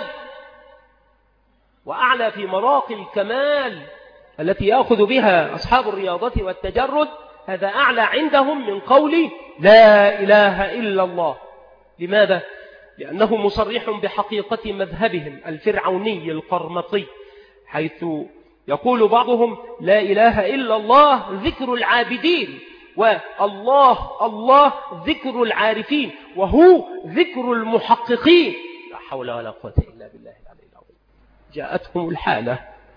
وأعلى في مراقي الكمال التي يأخذ بها أصحاب الرياضة والتجرد، هذا أعلى عندهم من قول لا إله إلا الله. لماذا؟ لأنه مصرح بحقيقة مذهبهم الفرعوني القرمطي، حيث يقول بعضهم لا إله إلا الله ذكر العابدين، والله الله ذكر العارفين، وهو ذكر المحققين. لا حول ولا قوة إلا بالله العلي العظيم. جاءتهم الحالة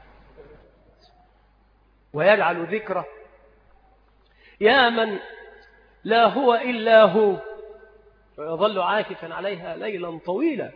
ويجعل ذكره يا من لا هو إلا هو، ويظل عاكفا عليها ليلا طويلا.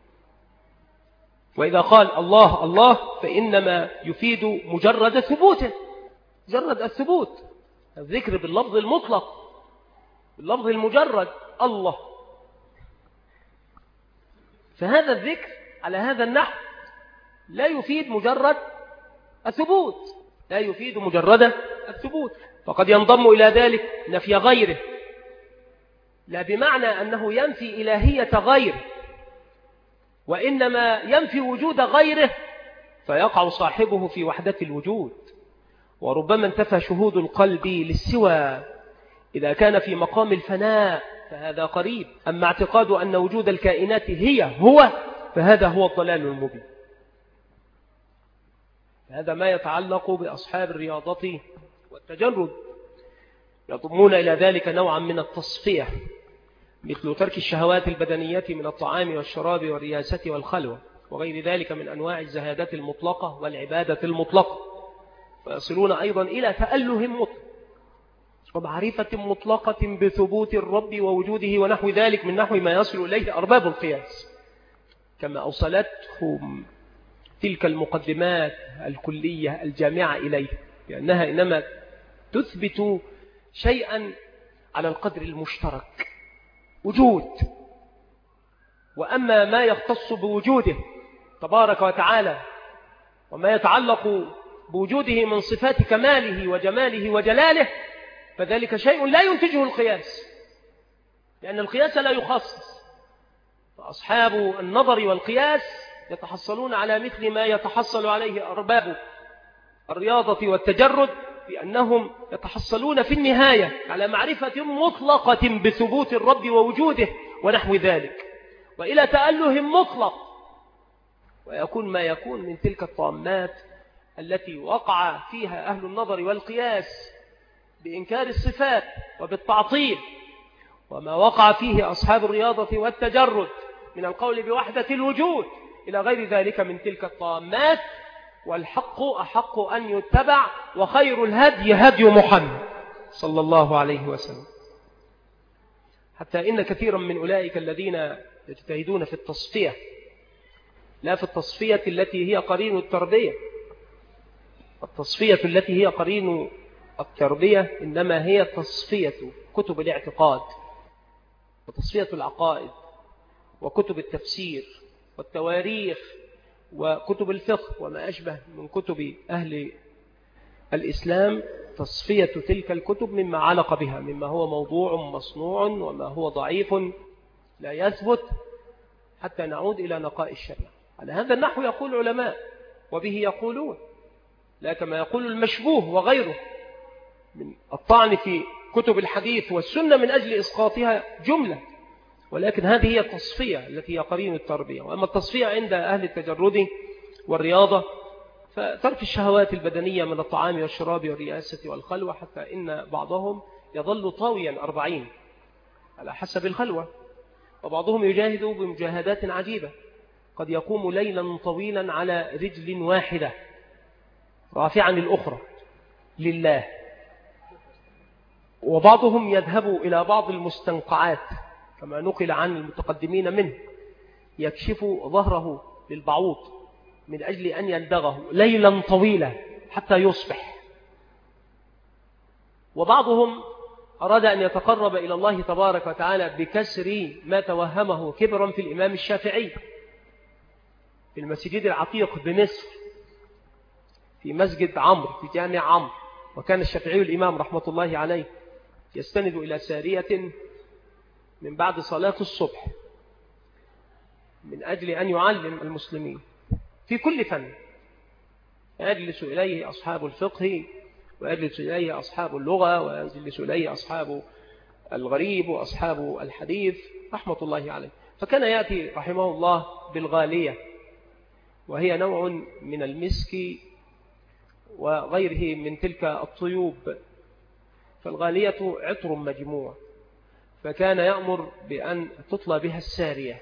وإذا قال الله الله فإنما يفيد مجرد ثبوته، مجرد الثبوت، الذكر باللفظ المطلق باللفظ المجرد الله. فهذا الذكر على هذا النحو لا يفيد مجرد الثبوت، لا يفيد مجرد الثبوت، فقد ينضم إلى ذلك نفي غيره، لا بمعنى أنه ينفي إلهية غيره، وإنما ينفي وجود غيره فيقع صاحبه في وحدة الوجود. وربما انتفى شهود القلب للسوى إذا كان في مقام الفناء فهذا قريب، أما اعتقاد أن وجود الكائنات هي هو فهذا هو الضلال المبين. هذا ما يتعلق بأصحاب الرياضة والتجرد، يضمون إلى ذلك نوعا من التصفية، مثل ترك الشهوات البدنية من الطعام والشراب والرياسة والخلوة وغير ذلك من أنواع الزهادات المطلقة والعبادة المطلقة، ويصلون أيضا إلى تأله مطلق ومعرفة مطلقة بثبوت الرب ووجوده ونحو ذلك من نحو ما يصل إليه أرباب القياس، كما أوصلتهم تلك المقدمات الكلية الجامعة إليه، لأنها إنما تثبت شيئا على القدر المشترك وجود، وأما ما يختص بوجوده تبارك وتعالى وما يتعلق بوجوده من صفات كماله وجماله وجلاله فذلك شيء لا ينتجه القياس، لأن القياس لا يخصص، فأصحاب النظر والقياس يتحصلون على مثل ما يتحصل عليه أرباب الرياضة والتجرد، بأنهم يتحصلون في النهاية على معرفة مطلقة بثبوت الرب ووجوده ونحو ذلك، وإلى تأله مطلق، ويكون ما يكون من تلك الطامات التي وقع فيها أهل النظر والقياس بإنكار الصفات وبالتعطيل، وما وقع فيه أصحاب الرياضة والتجرد من القول بوحدة الوجود إلى غير ذلك من تلك الطامات. والحق أحق أن يتبع، وخير الهدي هدي محمد صلى الله عليه وسلم. حتى إن كثيرا من أولئك الذين يجتهدون في التصفية، لا في التصفية التي هي قرين التربية، التصفية التي هي قرين التربية إنما هي تصفية كتب الاعتقاد وتصفية العقائد وكتب التفسير والتواريخ وكتب الفقه وما أشبه من كتب أهل الإسلام، تصفية تلك الكتب مما علق بها، مما هو موضوع مصنوع وما هو ضعيف لا يثبت، حتى نعود إلى نقاء الشريعة. على هذا النحو يقول علماء وبه يقولون، لا كما يقول المشبوه وغيره من الطعن في كتب الحديث والسنة من أجل إسقاطها جملة، ولكن هذه هي التصفية التي هي قرين التربية. وأما التصفية عند أهل التجرد والرياضة فترك الشهوات البدنية من الطعام والشراب والرياسة والخلوة، حتى إن بعضهم يظل طاويا أربعين على حسب الخلوة، وبعضهم يجاهد بمجاهدات عجيبة، قد يقوم ليلا طويلا على رجل واحدة رافعا الأخرى لله. وبعضهم يذهب إلى بعض المستنقعات كما نقل عن المتقدمين منه، يكشف ظهره للبعوض من أجل أن يلدغه ليلا طويلا حتى يصبح. وبعضهم أراد أن يتقرب إلى الله تبارك وتعالى بكسر ما توهمه كبرا في الإمام الشافعي في المسجد العتيق بمصر، في مسجد عمرو في جامع عمرو. وكان الشافعي الإمام رحمة الله عليه يستند إلى سارية من بعد صلاة الصبح من أجل أن يعلم المسلمين في كل فن، يجلس إليه أصحاب الفقه ويجلس إليه أصحاب اللغة ويجلس إليه أصحاب الغريب وأصحاب الحديث رحمة الله عليه. فكان يأتي رحمه الله بالغالية، وهي نوع من المسك وغيره من تلك الطيوب، فالغالية عطر مجموع، فكان يأمر بأن تطلى بها السارية.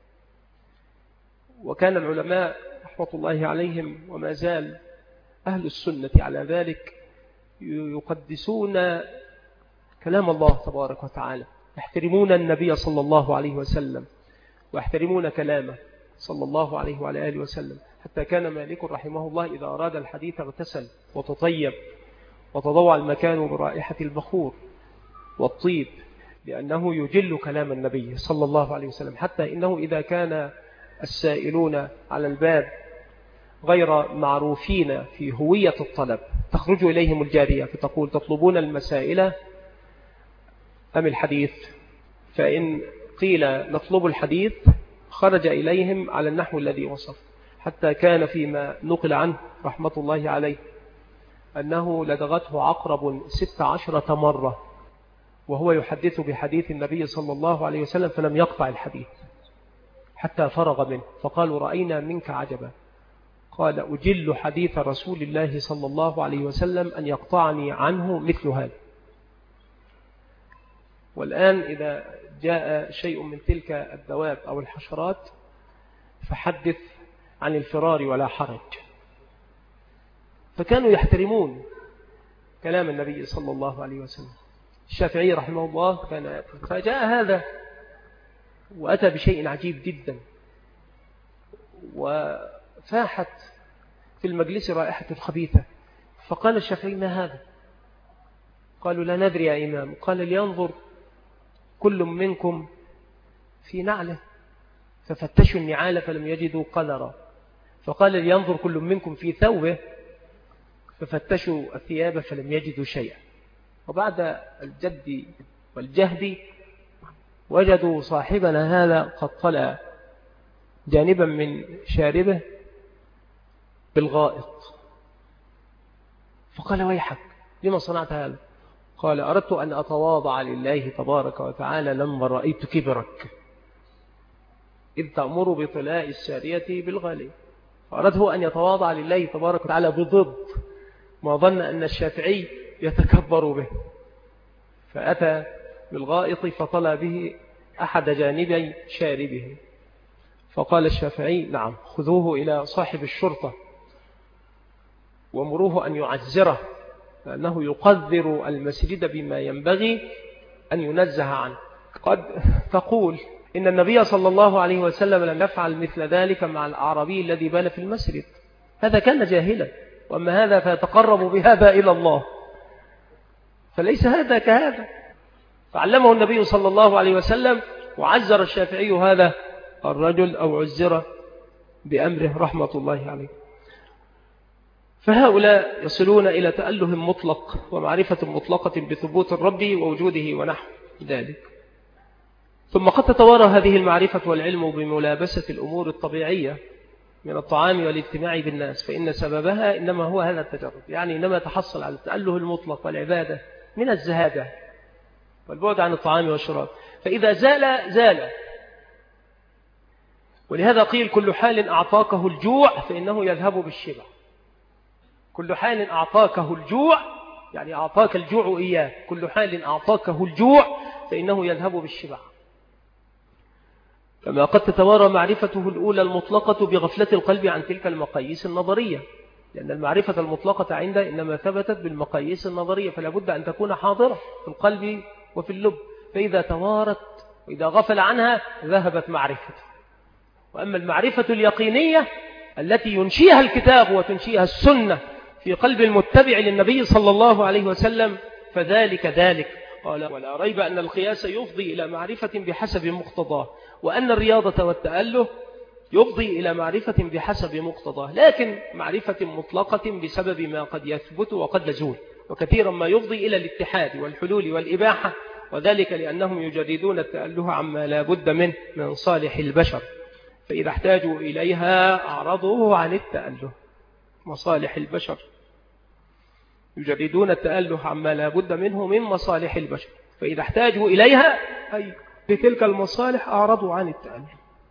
وكان العلماء رحمة الله عليهم وما زال أهل السنة على ذلك يقدسون كلام الله تبارك وتعالى، يحترمون النبي صلى الله عليه وسلم ويحترمون كلامه صلى الله عليه وعلى آله وسلم، حتى كان مالك رحمه الله إذا أراد الحديث اغتسل وتطيب وتضوع المكان برائحة البخور والطيب، لأنه يجل كلام النبي صلى الله عليه وسلم، حتى إنه إذا كان السائلون على الباب غير معروفين في هوية الطلب تخرج إليهم الجارية فتقول تطلبون المسائل أم الحديث؟ فإن قيل نطلب الحديث خرج إليهم على النحو الذي وصف، حتى كان فيما نقل عنه رحمة الله عليه أنه لدغته عقرب ست عشرة مرة وهو يحدث بحديث النبي صلى الله عليه وسلم فلم يقطع الحديث حتى فرغ منه، فقالوا رأينا منك عجبا. قال أجل حديث رسول الله صلى الله عليه وسلم أن يقطعني عنه مثل هذا. والآن إذا جاء شيء من تلك الدواب أو الحشرات فحدث عن الفرار ولا حرج. فكانوا يحترمون كلام النبي صلى الله عليه وسلم. الشافعي رحمه الله كان فجاء هذا وأتى بشيء عجيب جدا، وفاحت في المجلس رائحة خبيثة، فقال الشافعي ما هذا؟ قالوا لا ندري يا إمام. قال لينظر كل منكم في نعله، ففتشوا النعال فلم يجدوا قدرا. فقال لينظر كل منكم في ثوبه، ففتشوا الثياب فلم يجدوا شيئا. وبعد الجد والجهد وجدوا صاحبنا هذا قد طلع جانبا من شاربه بالغائط. فقال ويحك لما صنعت هذا؟ قال أردت أن أتواضع لله تبارك وتعالى لما رأيت كبرك إذ تأمر بطلاء السارية بالغالي. فأرده أن يتواضع لله تبارك وتعالى بضد ما ظن أن الشافعي يتكبر به، فأتى بالغائط فطلع به أحد جانبي شاربه. فقال الشافعي نعم خذوه إلى صاحب الشرطة ومروه أن يعزره، لأنه يقذر المسجد بما ينبغي أن ينزه عنه. قد تقول إن النبي صلى الله عليه وسلم لم يفعل مثل ذلك مع الأعرابي الذي بال في المسجد، هذا كان جاهلا، وأما هذا فيتقرب بهذا إلى الله، فليس هذا كهذا. فعلمه النبي صلى الله عليه وسلم وعزر الشافعي هذا الرجل أو عزر بأمره رحمة الله عليه. فهؤلاء يصلون إلى تأله مطلق ومعرفة مطلقة بثبوت الرب ووجوده ونحو ذلك. ثم قد تتوارى هذه المعرفة والعلم بملابسة الأمور الطبيعية من الطعام والاجتماع بالناس، فإن سببها إنما هو هذا التجرد، يعني إنما تحصل على التأله المطلق والعبادة من الزهادة والبعد عن الطعام والشراب، فإذا زال زال. ولهذا قيل كل حال أعطاكه الجوع فإنه يذهب بالشبع. كل حال أعطاكه الجوع يعني أعطاك الجوع إياه، كل حال أعطاكه الجوع فإنه يذهب بالشبع. كما قد تتوارى معرفته الأولى المطلقة بغفلة القلب عن تلك المقاييس النظرية، لأن المعرفة المطلقة عنده إنما ثبتت بالمقاييس النظرية، فلا بد أن تكون حاضرة في القلب وفي اللب، فإذا توارت وإذا غفل عنها ذهبت معرفته. وأما المعرفة اليقينية التي ينشيها الكتاب وتنشيها السنة في قلب المتبع للنبي صلى الله عليه وسلم فذلك ذلك. قال ولا ريب أن القياس يفضي إلى معرفة بحسب مقتضاه، وأن الرياضة والتأله يفضي إلى معرفة بحسب مقتضاه، لكن معرفة مطلقة بسبب ما قد يثبت وقد يزول، وكثيرا ما يفضي إلى الاتحاد والحلول والإباحة، وذلك لأنهم يجردون التأله عما لا بد منه من صالح البشر، فإذا احتاجوا إليها أعرضوه عن التأله. مصالح البشر يجردون التأله عما لا بد منه من مصالح البشر، فإذا احتاجوا إليها أي لتلك المصالح أعرضوا عن التأله.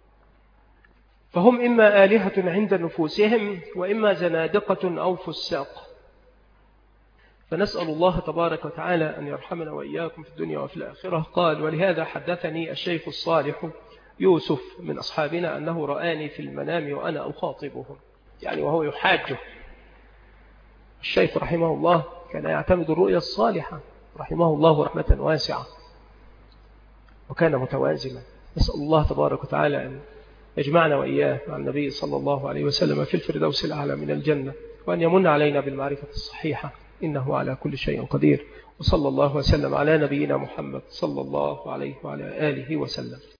فهم إما آلهة عند نفوسهم وإما زنادقة أو فساق. فنسأل الله تبارك وتعالى أن يرحمنا وإياكم في الدنيا وفي الآخرة. قال ولهذا حدثني الشيخ الصالح يوسف من أصحابنا أنه رآني في المنام وأنا أخاطبهم، يعني وهو يحاجه. الشيخ رحمه الله كان يعتمد الرؤية الصالحة رحمه الله رحمة واسعة، وكان متوازنا. نسأل الله تبارك وتعالى أن يجمعنا وإياه مع النبي صلى الله عليه وسلم في الفردوس الأعلى من الجنة، وأن يمن علينا بالمعرفة الصحيحة إنه على كل شيء قدير. وصلى الله وسلم على نبينا محمد صلى الله عليه وعلى آله وسلم.